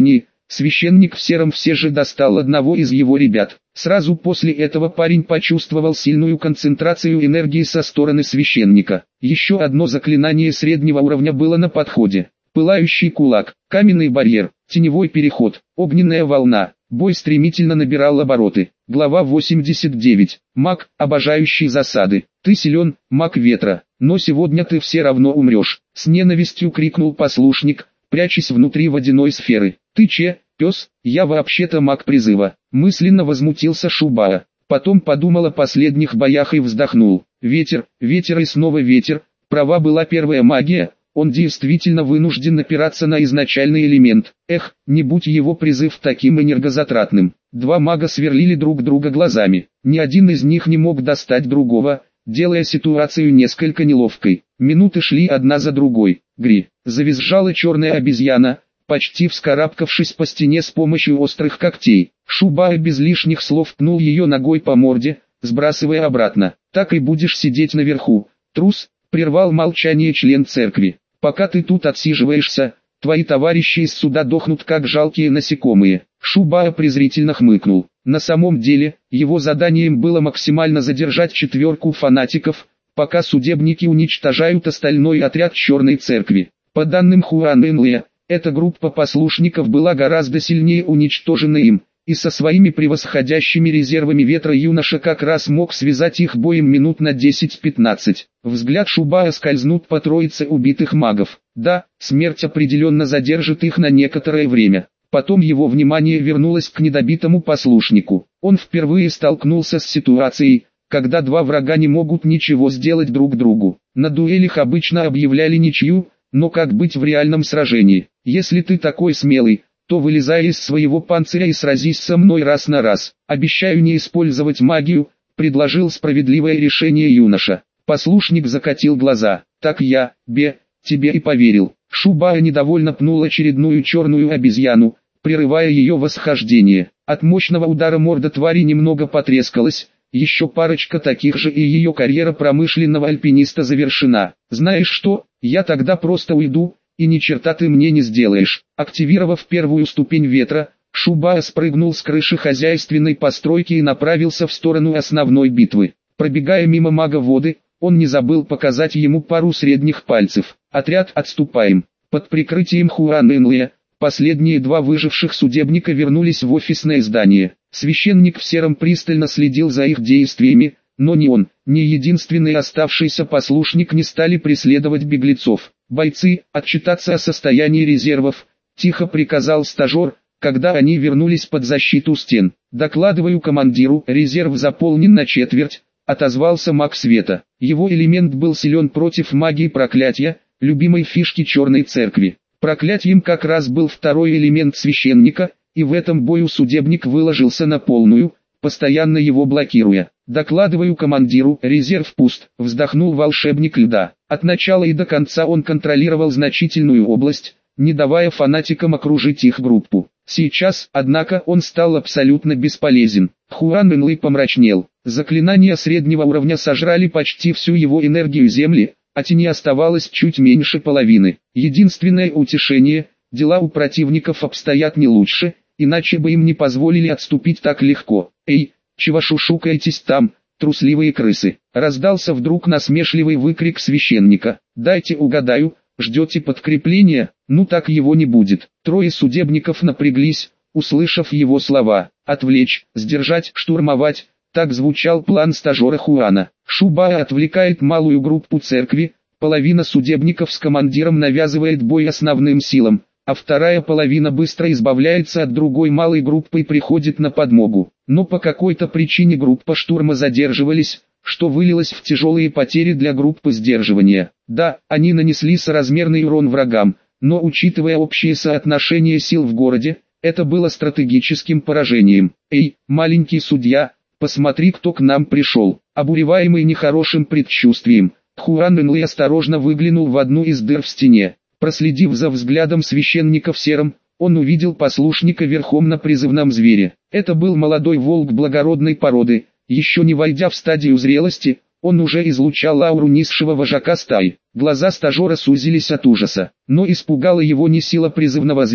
Священник в сером все же достал одного из его ребят. Сразу после этого парень почувствовал сильную концентрацию энергии со стороны священника. Еще одно заклинание среднего уровня было на подходе. Пылающий кулак, каменный барьер, теневой переход, огненная волна. Бой стремительно набирал обороты. Глава восемьдесят девять. Маг, обожающий засады. Ты силен, маг ветра, но сегодня ты все равно умрешь. С ненавистью крикнул послушник, прячась внутри водяной сферы. Ты че, пес? Я вообще-то маг призыва. Мысленно возмутился Шубара. Потом подумал о последних боях и вздохнул. Ветер, ветер и снова ветер. Права была первая магия. Он действительно вынужден опираться на изначальный элемент. Эх, не будь его призыв таким энергозатратным. Два мага сверлили друг друга глазами. Ни один из них не мог достать другого, делая ситуацию несколько неловкой. Минуты шли одна за другой. Гри. Завизжала черная обезьяна, почти вскарабкавшись по стене с помощью острых когтей. Шубара без лишних слов пнул ее ногой по морде, сбрасывая обратно. Так и будешь сидеть наверху, трус, прервал молчание член церкви. Пока ты тут отсиживаешься, твои товарищи из суда дохнут как жалкие насекомые. Шубара презрительно хмыкнул. На самом деле, его заданием было максимально задержать четверку фанатиков, пока судебники уничтожают остальной отряд Черной Церкви. По данным Хуана Энлия, эта группа послушников была гораздо сильнее уничтожена им, и со своими превосходящими резервами ветра юноша как раз мог связать их боем минут на десять-пятнадцать. Взгляд Шубара скользнут по троице убитых магов. Да, смерть определенно задержит их на некоторое время. Потом его внимание вернулось к недобитому послушнику. Он впервые столкнулся с ситуацией, когда два врага не могут ничего сделать друг другу. На дуэлях обычно объявляли ничью, но как быть в реальном сражении? Если ты такой смелый, то вылезай из своего панциря и сразись со мной раз на раз. Обещаю не использовать магию, предложил справедливое решение юноша. Послушник закатил глаза. Так я, бе, тебе и поверил. Шубара недовольно пнул очередную черную обезьяну, прерывая ее восхождение. От мощного удара морда твари немного потрескалась. Еще парочка таких же и ее карьера промышленного альпиниста завершена. Знаешь что, я тогда просто уйду, и ни черта ты мне не сделаешь. Активировав первую ступень ветра, Шубара спрыгнул с крыши хозяйственной постройки и направился в сторону основной битвы. Пробегая мимо мага воды, он не забыл показать ему пару средних пальцев. Отряд «Отступаем». Под прикрытием Хуана Энлия, последние два выживших судебника вернулись в офисное здание. Священник в сером пристально следил за их действиями, но ни он, ни единственный оставшийся послушник не стали преследовать беглецов. «Бойцы, отчитаться о состоянии резервов», — тихо приказал стажер, когда они вернулись под защиту стен. «Докладываю командиру, резерв заполнен на четверть», — отозвался маг света. Его элемент был силен против магии проклятия, любимой фишки Черной Церкви. Проклятием как раз был второй элемент священника, и в этом бою судебник выложился на полную, постоянно его блокируя. «Докладываю командиру, резерв пуст», — вздохнул волшебник льда. От начала и до конца он контролировал значительную область, не давая фанатикам окружить их группу. Сейчас, однако, он стал абсолютно бесполезен. Хуан Энлэй помрачнел. Заклинания среднего уровня сожрали почти всю его энергию земли, а тени оставалось чуть меньше половины. Единственное утешение, дела у противников обстоят не лучше, иначе бы им не позволили отступить так легко. «Эй, чего шушукаетесь там, трусливые крысы?» Раздался вдруг насмешливый выкрик священника. «Дайте угадаю, ждете подкрепления? Ну так его не будет». Трое судебников напряглись, услышав его слова. «Отвлечь, сдержать, штурмовать». Так звучал план стажера Хуана. Шубара отвлекает малую группу церкви, половина судебников с командиром навязывает бой основным силам, а вторая половина быстро избавляется от другой малой группы и приходит на подмогу. Но по какой-то причине группа штурма задерживались, что вылилось в тяжелые потери для группы сдерживания. Да, они нанесли соразмерный урон врагам, но учитывая общее соотношение сил в городе, это было стратегическим поражением. «Эй, маленький судья, посмотри, кто к нам пришел». Обуреваемый нехорошим предчувствием, Хуан Энлэй осторожно выглянул в одну из дыр в стене. Проследив за взглядом священника в сером, он увидел послушника верхом на призывном звере. Это был молодой волк благородной породы. Еще не войдя в стадию зрелости, он уже излучал ауру низшего вожака стаи. Глаза стажера сузились от ужаса, но испугала его не сила призывного зверя,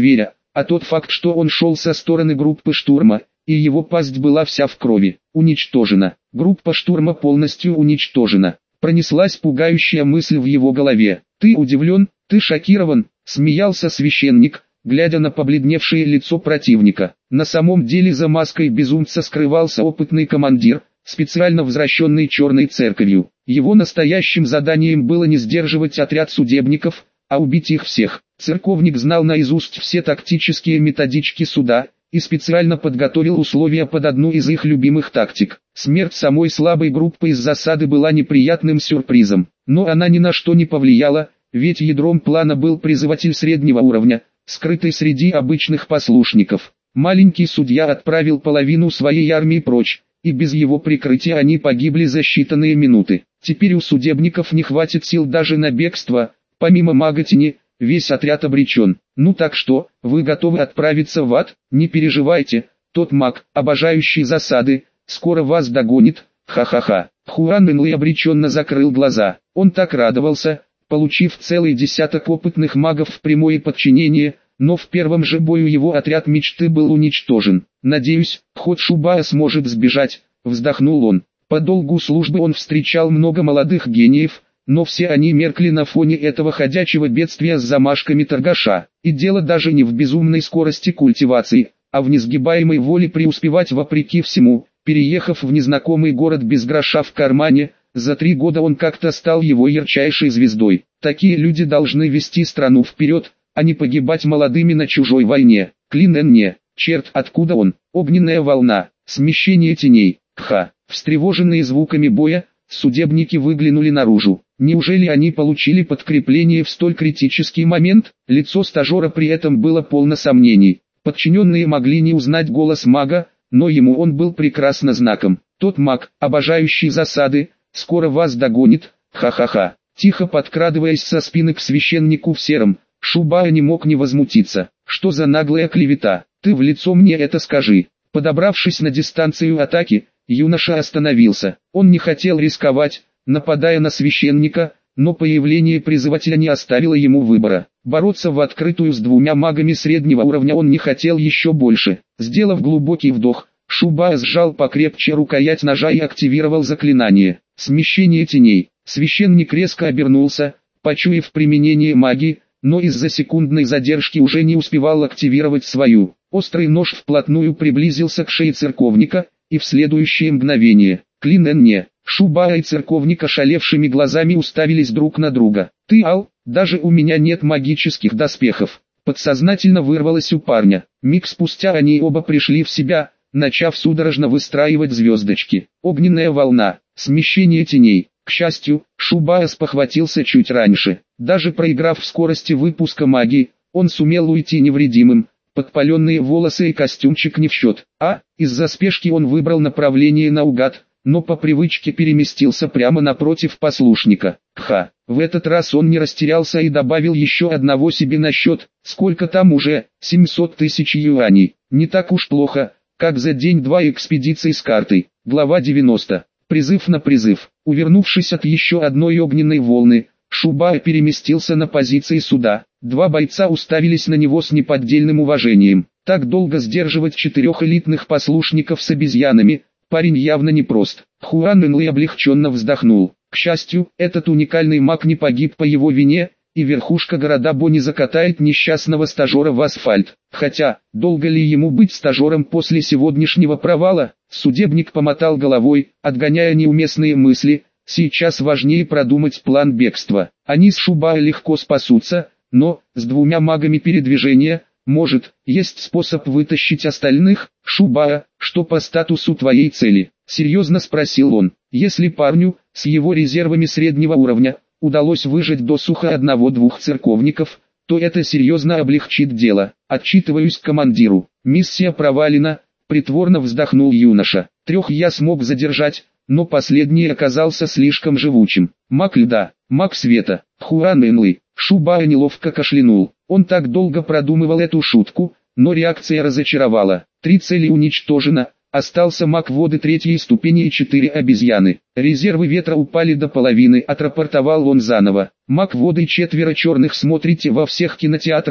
а тот факт, что он шел со стороны группы штурма, и его пасть была вся в крови, уничтожена. Группа штурма полностью уничтожена. Пронеслась пугающая мысль в его голове. «Ты удивлен, ты шокирован», — смеялся священник, глядя на побледневшее лицо противника. На самом деле за маской безумца скрывался опытный командир, специально возвращенный Черной Церковью. Его настоящим заданием было не сдерживать отряд судебников, а убить их всех. Церковник знал наизусть все тактические методички суда и специально подготовил условия под одну из их любимых тактик. Смерть самой слабой группы из засады была неприятным сюрпризом, но она ни на что не повлияла, ведь ядром плана был призыватель среднего уровня, скрытый среди обычных послушников. Маленький судья отправил половину своей армии прочь, и без его прикрытия они погибли за считанные минуты. Теперь у судебников не хватит сил даже на бегство, помимо мага тени, весь отряд обречен. Ну так что, вы готовы отправиться в ад? Не переживайте, тот маг, обожающий засады, скоро вас догонит, ха-ха-ха. Хуан Энлэй обреченно закрыл глаза. Он так радовался, получив целый десяток опытных магов в прямое подчинение, но в первом же бою его отряд мечты был уничтожен. «Надеюсь, хоть Шубая сможет сбежать», — вздохнул он. По долгу службы он встречал много молодых гениев, но все они меркли на фоне этого ходячего бедствия с замашками торгаша. И дело даже не в безумной скорости культивации, а в несгибаемой воле преуспевать вопреки всему. Переехав в незнакомый город без гроша в кармане, за три года он как-то стал его ярчайшей звездой. Такие люди должны вести страну вперед, а не погибать молодыми на чужой войне. Клин Энне, черт, откуда он? Огненная волна, смещение теней, кха. Встревоженные звуками боя, судебники выглянули наружу. Неужели они получили подкрепление в столь критический момент? Лицо стажера при этом было полно сомнений. Подчиненные могли не узнать голос мага, но ему он был прекрасно знаком. Тот маг, обожающий засады, скоро вас догонит, ха-ха-ха. Тихо подкрадываясь со спины к священнику в сером, Шубая не мог не возмутиться. Что за наглая клевета? Ты в лицо мне это скажи. Подобравшись на дистанцию атаки, юноша остановился. Он не хотел рисковать, нападая на священника, но появление призывателя не оставило ему выбора. Бороться в открытую с двумя магами среднего уровня он не хотел еще больше. Сделав глубокий вдох, Шубая сжал покрепче рукоять ножа и активировал заклинание. Смещение теней. Священник резко обернулся, почуяв применение магии, но из-за секундной задержки уже не успевал активировать свою. Острый нож вплотную приблизился к шее церковника, и в следующее мгновение, Клин Энне, Шубая и церковник ошалевшими глазами уставились друг на друга. «Ты Ал, даже у меня нет магических доспехов», подсознательно вырвалось у парня. Миг спустя они оба пришли в себя, начав судорожно выстраивать звездочки. Огненная волна, смещение теней. К счастью, Шубая спохватился чуть раньше. Даже проиграв в скорости выпуска магии, он сумел уйти невредимым. Подпаленные волосы и костюмчик не в счет. А, из-за спешки он выбрал направление наугад, но по привычке переместился прямо напротив послушника. Кха, в этот раз он не растерялся и добавил еще одного себе на счет. Сколько там уже? семьсот тысяч юаней. Не так уж плохо, как за день-два экспедиции с картой. Глава девяносто. Призыв на призыв. Увернувшись от еще одной огненной волны, Шубая переместился на позиции суда. Два бойца уставились на него с неподдельным уважением. Так долго сдерживать четырех элитных послушников с обезьянами, парень явно непрост. Хуан Энлэй облегченно вздохнул. К счастью, этот уникальный маг не погиб по его вине, и верхушка города Бо не закатает несчастного стажера в асфальт. Хотя, долго ли ему быть стажером после сегодняшнего провала? Судебник помотал головой, отгоняя неуместные мысли. Сейчас важнее продумать план бегства. Они с Шубая легко спасутся, но, с двумя магами передвижения, может, есть способ вытащить остальных? Шубая, что по статусу твоей цели? Серьезно спросил он. Если парню, с его резервами среднего уровня, удалось выжать досуха одного-двух церковников, то это серьезно облегчит дело. Отчитываюсь командиру. Миссия провалена, притворно вздохнул юноша. Трех я смог задержать, но последний оказался слишком живучим. Маг льда, маг света, Хуан Энлэй. Шубая неловко кашлянул. Он так долго продумывал эту шутку, но реакция разочаровала. Три цели уничтожено, остался маг воды третьей ступени и четыре обезьяны. Резервы ветра упали до половины, отрапортовал он заново. Маг воды четверо черных смотрите во всех кинотеатрах,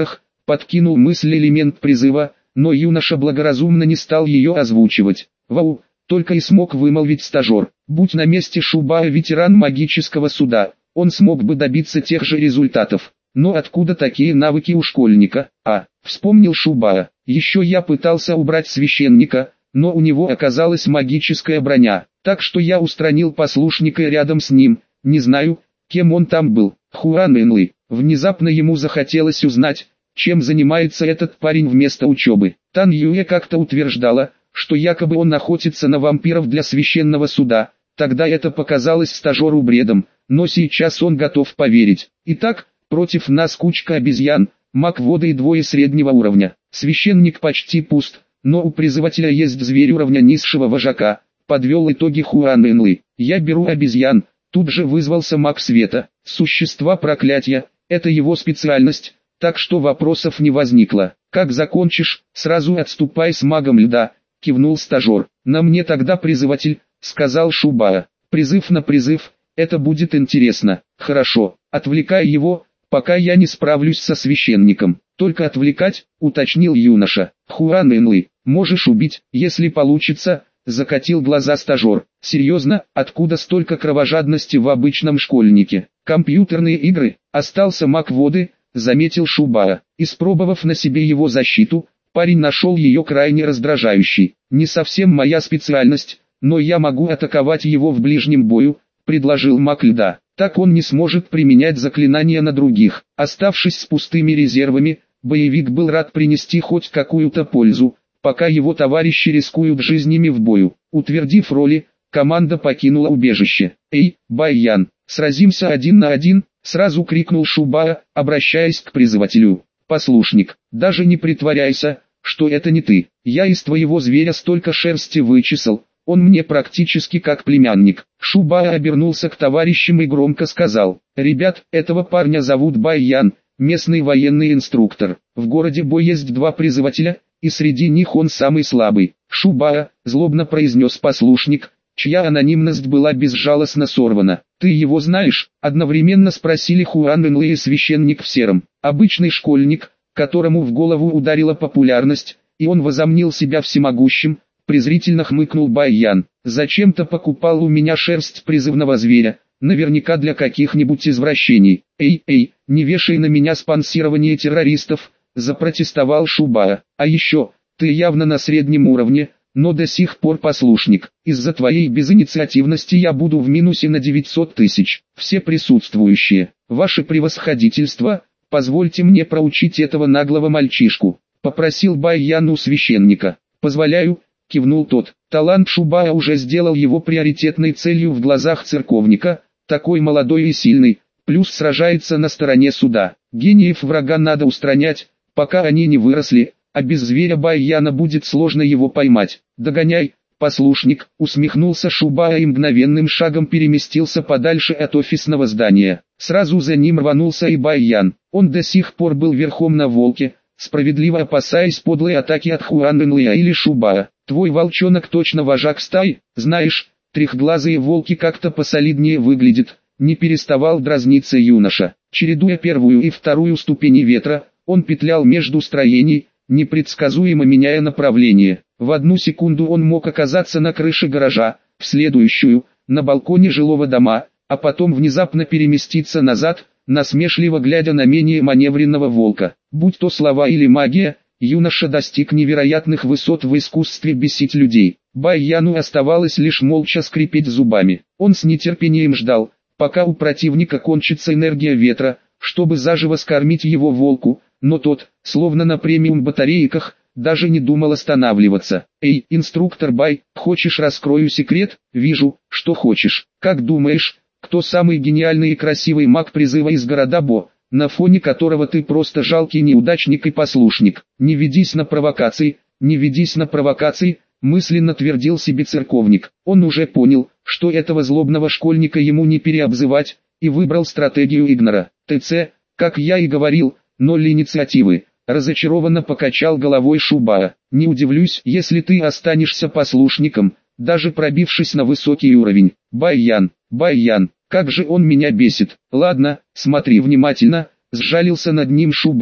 подкинул мысль элемент призыва, но юноша благоразумно не стал ее озвучивать. «Вау!» — только и смог вымолвить стажер. Будь на месте Шубая ветеран магического суда, он смог бы добиться тех же результатов. Но откуда такие навыки у школьника? А, вспомнил Шубая. Еще я пытался убрать священника, но у него оказалась магическая броня, так что я устранил послушника рядом с ним. Не знаю, кем он там был. Хуан Энлы. Внезапно ему захотелось узнать, чем занимается этот парень вместо учебы. Тан Юэ как-то утверждала, что якобы он охотится на вампиров для священного суда. Тогда это показалось стажеру бредом, но сейчас он готов поверить. Итак, против нас кучка обезьян, маг воды и двое среднего уровня. Священник почти пуст, но у призывателя есть зверь уровня низшего вожака. Подвел итоги Хуан Энлы. Я беру обезьян. Тут же вызвался маг света. Существа проклятия, это его специальность, так что вопросов не возникло. Как закончишь, сразу отступай с магом льда, кивнул стажер. На мне тогда призыватель, сказал Шубая. Призыв на призыв, это будет интересно. Хорошо, отвлекай его, пока я не справлюсь со священником. Только отвлекать, уточнил юноша. Хуан Энлы, можешь убить, если получится, закатил глаза стажер. Серьезно, откуда столько кровожадности в обычном школьнике? Компьютерные игры, остался маг воды, заметил Шубая. Испробовав на себе его защиту, парень нашел ее крайне раздражающей. Не совсем моя специальность, но я могу атаковать его в ближнем бою, предложил маг льда. Так он не сможет применять заклинания на других. Оставшись с пустыми резервами, боевик был рад принести хоть какую-то пользу, пока его товарищи рискуют жизнями в бою. Утвердив роли, команда покинула убежище. «Эй, Байян, сразимся один на один!» — сразу крикнул Шубая, обращаясь к призывателю. «Послушник, даже не притворяйся, что это не ты. Я из твоего зверя столько шерсти вычесал, он мне практически как племянник». Шубая обернулся к товарищам и громко сказал: «Ребят, этого парня зовут Байян, местный военный инструктор. В городе Бо есть два призывателя, и среди них он самый слабый». «Шубая», — злобно произнес послушник, чья анонимность была безжалостно сорвана. «Ты его знаешь?» — одновременно спросили Хуан Энлы и священник в сером. Обычный школьник, которому в голову ударила популярность, и он возомнил себя всемогущим, презрительно хмыкнул Байян. «Зачем-то покупал у меня шерсть призывного зверя, наверняка для каких-нибудь извращений. Эй, эй, не вешай на меня спонсирование террористов», — запротестовал Шубая. «А еще, ты явно на среднем уровне, но до сих пор послушник. Из-за твоей безинициативности я буду в минусе на девятьсот тысяч. Все присутствующие, ваше превосходительство, позвольте мне проучить этого наглого мальчишку», — попросил Байян у священника. «Позволяю», — кивнул тот. Талант Шубая уже сделал его приоритетной целью в глазах церковника, такой молодой и сильный, плюс сражается на стороне суда. Гениев врага надо устранять, пока они не выросли, а без зверя Байяна будет сложно его поймать. «Догоняй, послушник», — усмехнулся Шубая и мгновенным шагом переместился подальше от офисного здания. Сразу за ним рванулся и Байян. Он до сих пор был верхом на волке, справедливо опасаясь подлой атаки от Хуан Энлы или Шубая. «Твой волчонок точно вожак стаи, знаешь, трехглазые волки как-то посолиднее выглядят», — не переставал дразниться юноша. Чередуя первую и вторую ступени ветра, он петлял между строений, непредсказуемо меняя направление. В одну секунду он мог оказаться на крыше гаража, в следующую — на балконе жилого дома, а потом внезапно переместиться назад, насмешливо глядя на менее маневренного волка. Будь то слова или магия, юноша достиг невероятных высот в искусстве бесить людей. Байяну оставалось лишь молча скрипеть зубами. Он с нетерпением ждал, пока у противника кончится энергия ветра, чтобы заживо скормить его волку, но тот, словно на премиум батарейках, даже не думал останавливаться. «Эй, инструктор Бай, хочешь раскрою секрет?» «Вижу, что хочешь. Как думаешь, кто самый гениальный и красивый маг призыва из города Бо, на фоне которого ты просто жалкий неудачник и послушник?» «Не ведись на провокации, не ведись на провокации», мысленно твердил себе церковник. Он уже понял, что этого злобного школьника ему не переобзывать, и выбрал стратегию игнора. «ТЦ, как я и говорил, ноль инициативы», разочарованно покачал головой Шубая. «Не удивлюсь, если ты останешься послушником, даже пробившись на высокий уровень. Байян, Байян, как же он меня бесит. Ладно, смотри внимательно», сжалился над ним Шубая.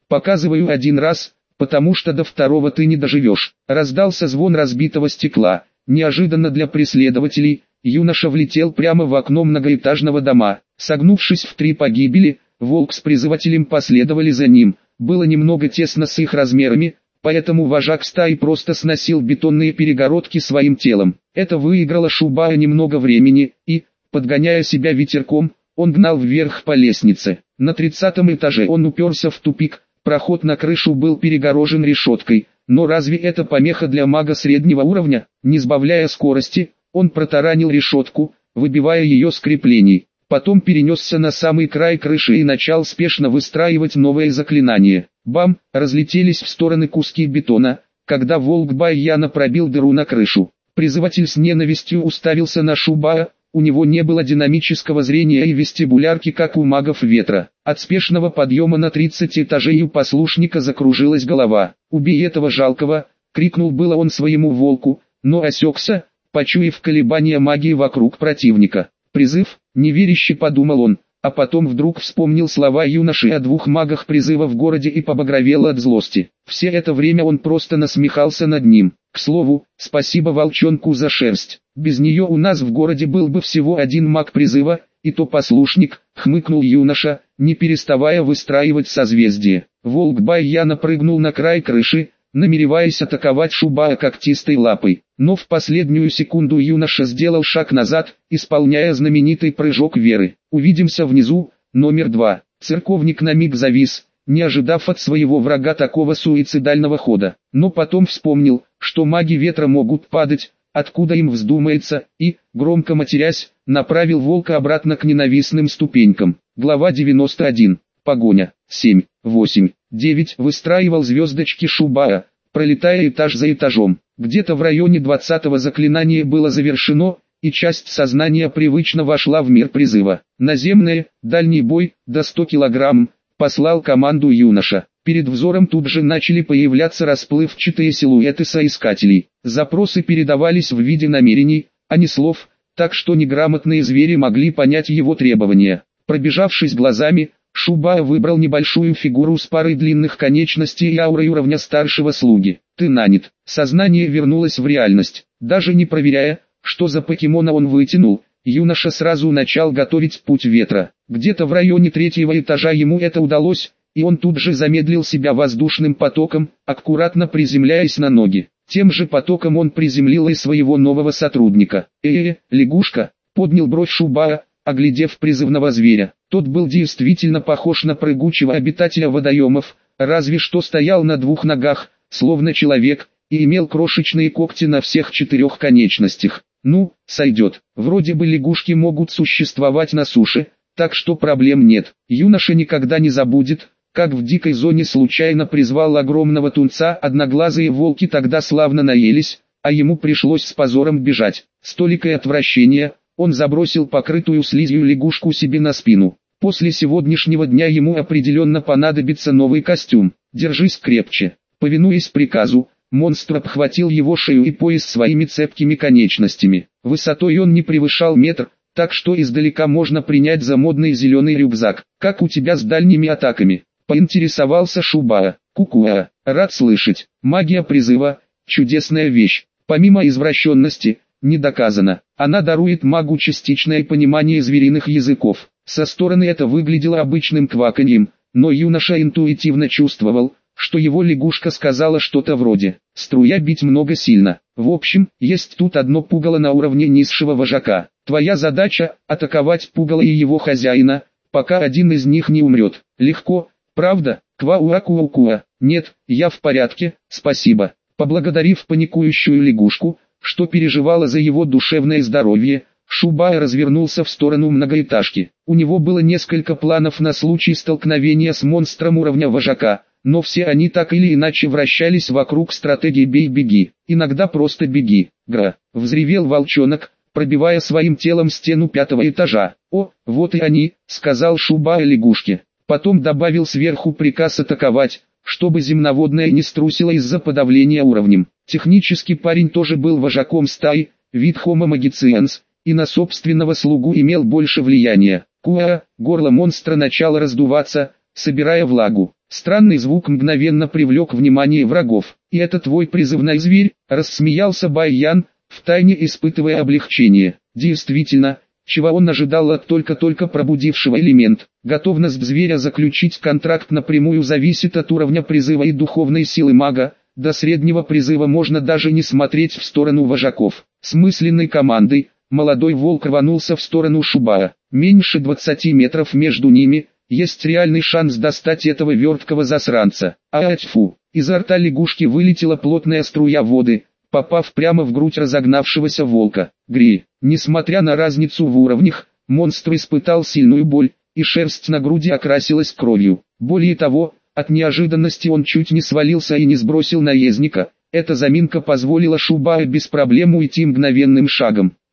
Показываю один раз, потому что до второго ты не доживешь. Раздался звон разбитого стекла. Неожиданно для преследователей, юноша влетел прямо в окно многоэтажного дома. Согнувшись в три погибели, волк с призывателем последовали за ним. Было немного тесно с их размерами, поэтому вожак стаи просто сносил бетонные перегородки своим телом. Это выиграло Шубая немного времени, и, подгоняя себя ветерком, он гнал вверх по лестнице. На тридцатом этаже он уперся в тупик, проход на крышу был перегорожен решеткой. Но разве это помеха для мага среднего уровня? Не сбавляя скорости, он протаранил решетку, выбивая ее с креплений. Потом перенесся на самый край крыши и начал спешно выстраивать новое заклинание. Бам! Разлетелись в стороны куски бетона, когда волк Баяна пробил дыру на крышу. Призыватель с ненавистью уставился на Шубая. У него не было динамического зрения и вестибулярки, как у магов ветра. От спешного подъема на тридцать этажей у послушника закружилась голова. «Убей этого жалкого!» — крикнул было он своему волку, но осекся, почуяв колебания магии вокруг противника. «Призыв?» — неверяще подумал он, а потом вдруг вспомнил слова юноши о двух магах призыва в городе и побагровел от злости. Все это время он просто насмехался над ним. К слову, спасибо волчонку за шерсть. Без нее у нас в городе был бы всего один маг призыва, и то послушник, хмыкнул юноша, не переставая выстраивать созвездие. Волк Баяна прыгнул на край крыши, намереваясь атаковать Шубая когтистой лапой. Но в последнюю секунду юноша сделал шаг назад, исполняя знаменитый прыжок веры. «Увидимся внизу», номер два. Церковник на миг завис, не ожидав от своего врага такого суицидального хода. Но потом вспомнил, что маги ветра могут падать, откуда им вздумается, и, громко матерясь, направил волка обратно к ненавистным ступенькам. Глава девяносто один. Погоня. семь, восемь, девять. Выстраивал звездочки Шубая, пролетая этаж за этажом. Где-то в районе двадцатого заклинание было завершено, и часть сознания привычно вошла в мир призыва. Наземное, дальний бой, до ста килограмм, послал команду юноша. Перед взором тут же начали появляться расплывчатые силуэты соискателей. Запросы передавались в виде намерений, а не слов, так что неграмотные звери могли понять его требования. Пробежавшись глазами, Шубая выбрал небольшую фигуру с парой длинных конечностей и аурой уровня старшего слуги. «Ты нанят». Сознание вернулось в реальность. Даже не проверяя, что за покемона он вытянул, юноша сразу начал готовить путь ветра. Где-то в районе третьего этажа ему это удалось, и он тут же замедлил себя воздушным потоком, аккуратно приземляясь на ноги. Тем же потоком он приземлил и своего нового сотрудника. «Э-э, лягушка», — поднял бровь Шубая, оглядев призывного зверя. Тот был действительно похож на прыгучего обитателя водоемов, разве что стоял на двух ногах, словно человек, и имел крошечные когти на всех четырех конечностях. Ну, сойдет. Вроде бы лягушки могут существовать на суше, так что проблем нет. Юноша никогда не забудет, как в дикой зоне случайно призвал огромного тунца, одноглазые волки тогда славно наелись, а ему пришлось с позором бежать. С толикой отвращения, он забросил покрытую слизью лягушку себе на спину. После сегодняшнего дня ему определенно понадобится новый костюм. Держись крепче. Повинуясь приказу, монстр обхватил его шею и пояс своими цепкими конечностями. Высотой он не превышал метр, так что издалека можно принять за модный зеленый рюкзак. «Как у тебя с дальними атаками?» — поинтересовался Шубая. «Кукуа, рад слышать. Магия призыва — чудесная вещь. Помимо извращенности, не доказано, она дарует магу частичное понимание звериных языков». Со стороны это выглядело обычным кваканьем, но юноша интуитивно чувствовал, что его лягушка сказала что-то вроде «струя бить много сильно». В общем, есть тут одно пугало на уровне низшего вожака. Твоя задача – атаковать пугало и его хозяина, пока один из них не умрет. Легко, правда? Ква-уа-куа-куа. Нет, я в порядке, спасибо. Поблагодарив паникующую лягушку, что переживала за его душевное здоровье, Шубай развернулся в сторону многоэтажки. У него было несколько планов на случай столкновения с монстром уровня вожака, но все они так или иначе вращались вокруг стратегии «бей-беги». Иногда просто «беги». Гра. Взревел волчонок, пробивая своим телом стену пятого этажа. «О, вот и они», — сказал Шубай лягушке. Потом добавил сверху приказ атаковать, чтобы земноводная не струсила из-за подавления уровнем. Технически парень тоже был вожаком стаи, вид Homo magicians, и на собственного слугу имел больше влияния. Куа, горло монстра начало раздуваться, собирая влагу. Странный звук мгновенно привлек внимание врагов. «И это твой призывной зверь?» – рассмеялся Баян, втайне испытывая облегчение. Действительно, чего он ожидал от только-только пробудившего элемент. Готовность зверя заключить контракт напрямую зависит от уровня призыва и духовной силы мага. До среднего призыва можно даже не смотреть в сторону вожаков. С мысленной командой, молодой волк рванулся в сторону Шубая. Меньше двадцати метров между ними, есть реальный шанс достать этого верткого засранца. А тьфу, изо рта лягушки вылетела плотная струя воды, попав прямо в грудь разогнавшегося волка. Гри. Несмотря на разницу в уровнях, монстр испытал сильную боль, и шерсть на груди окрасилась кровью. Более того, от неожиданности он чуть не свалился и не сбросил наездника. Эта заминка позволила Шубаю без проблем уйти мгновенным шагом.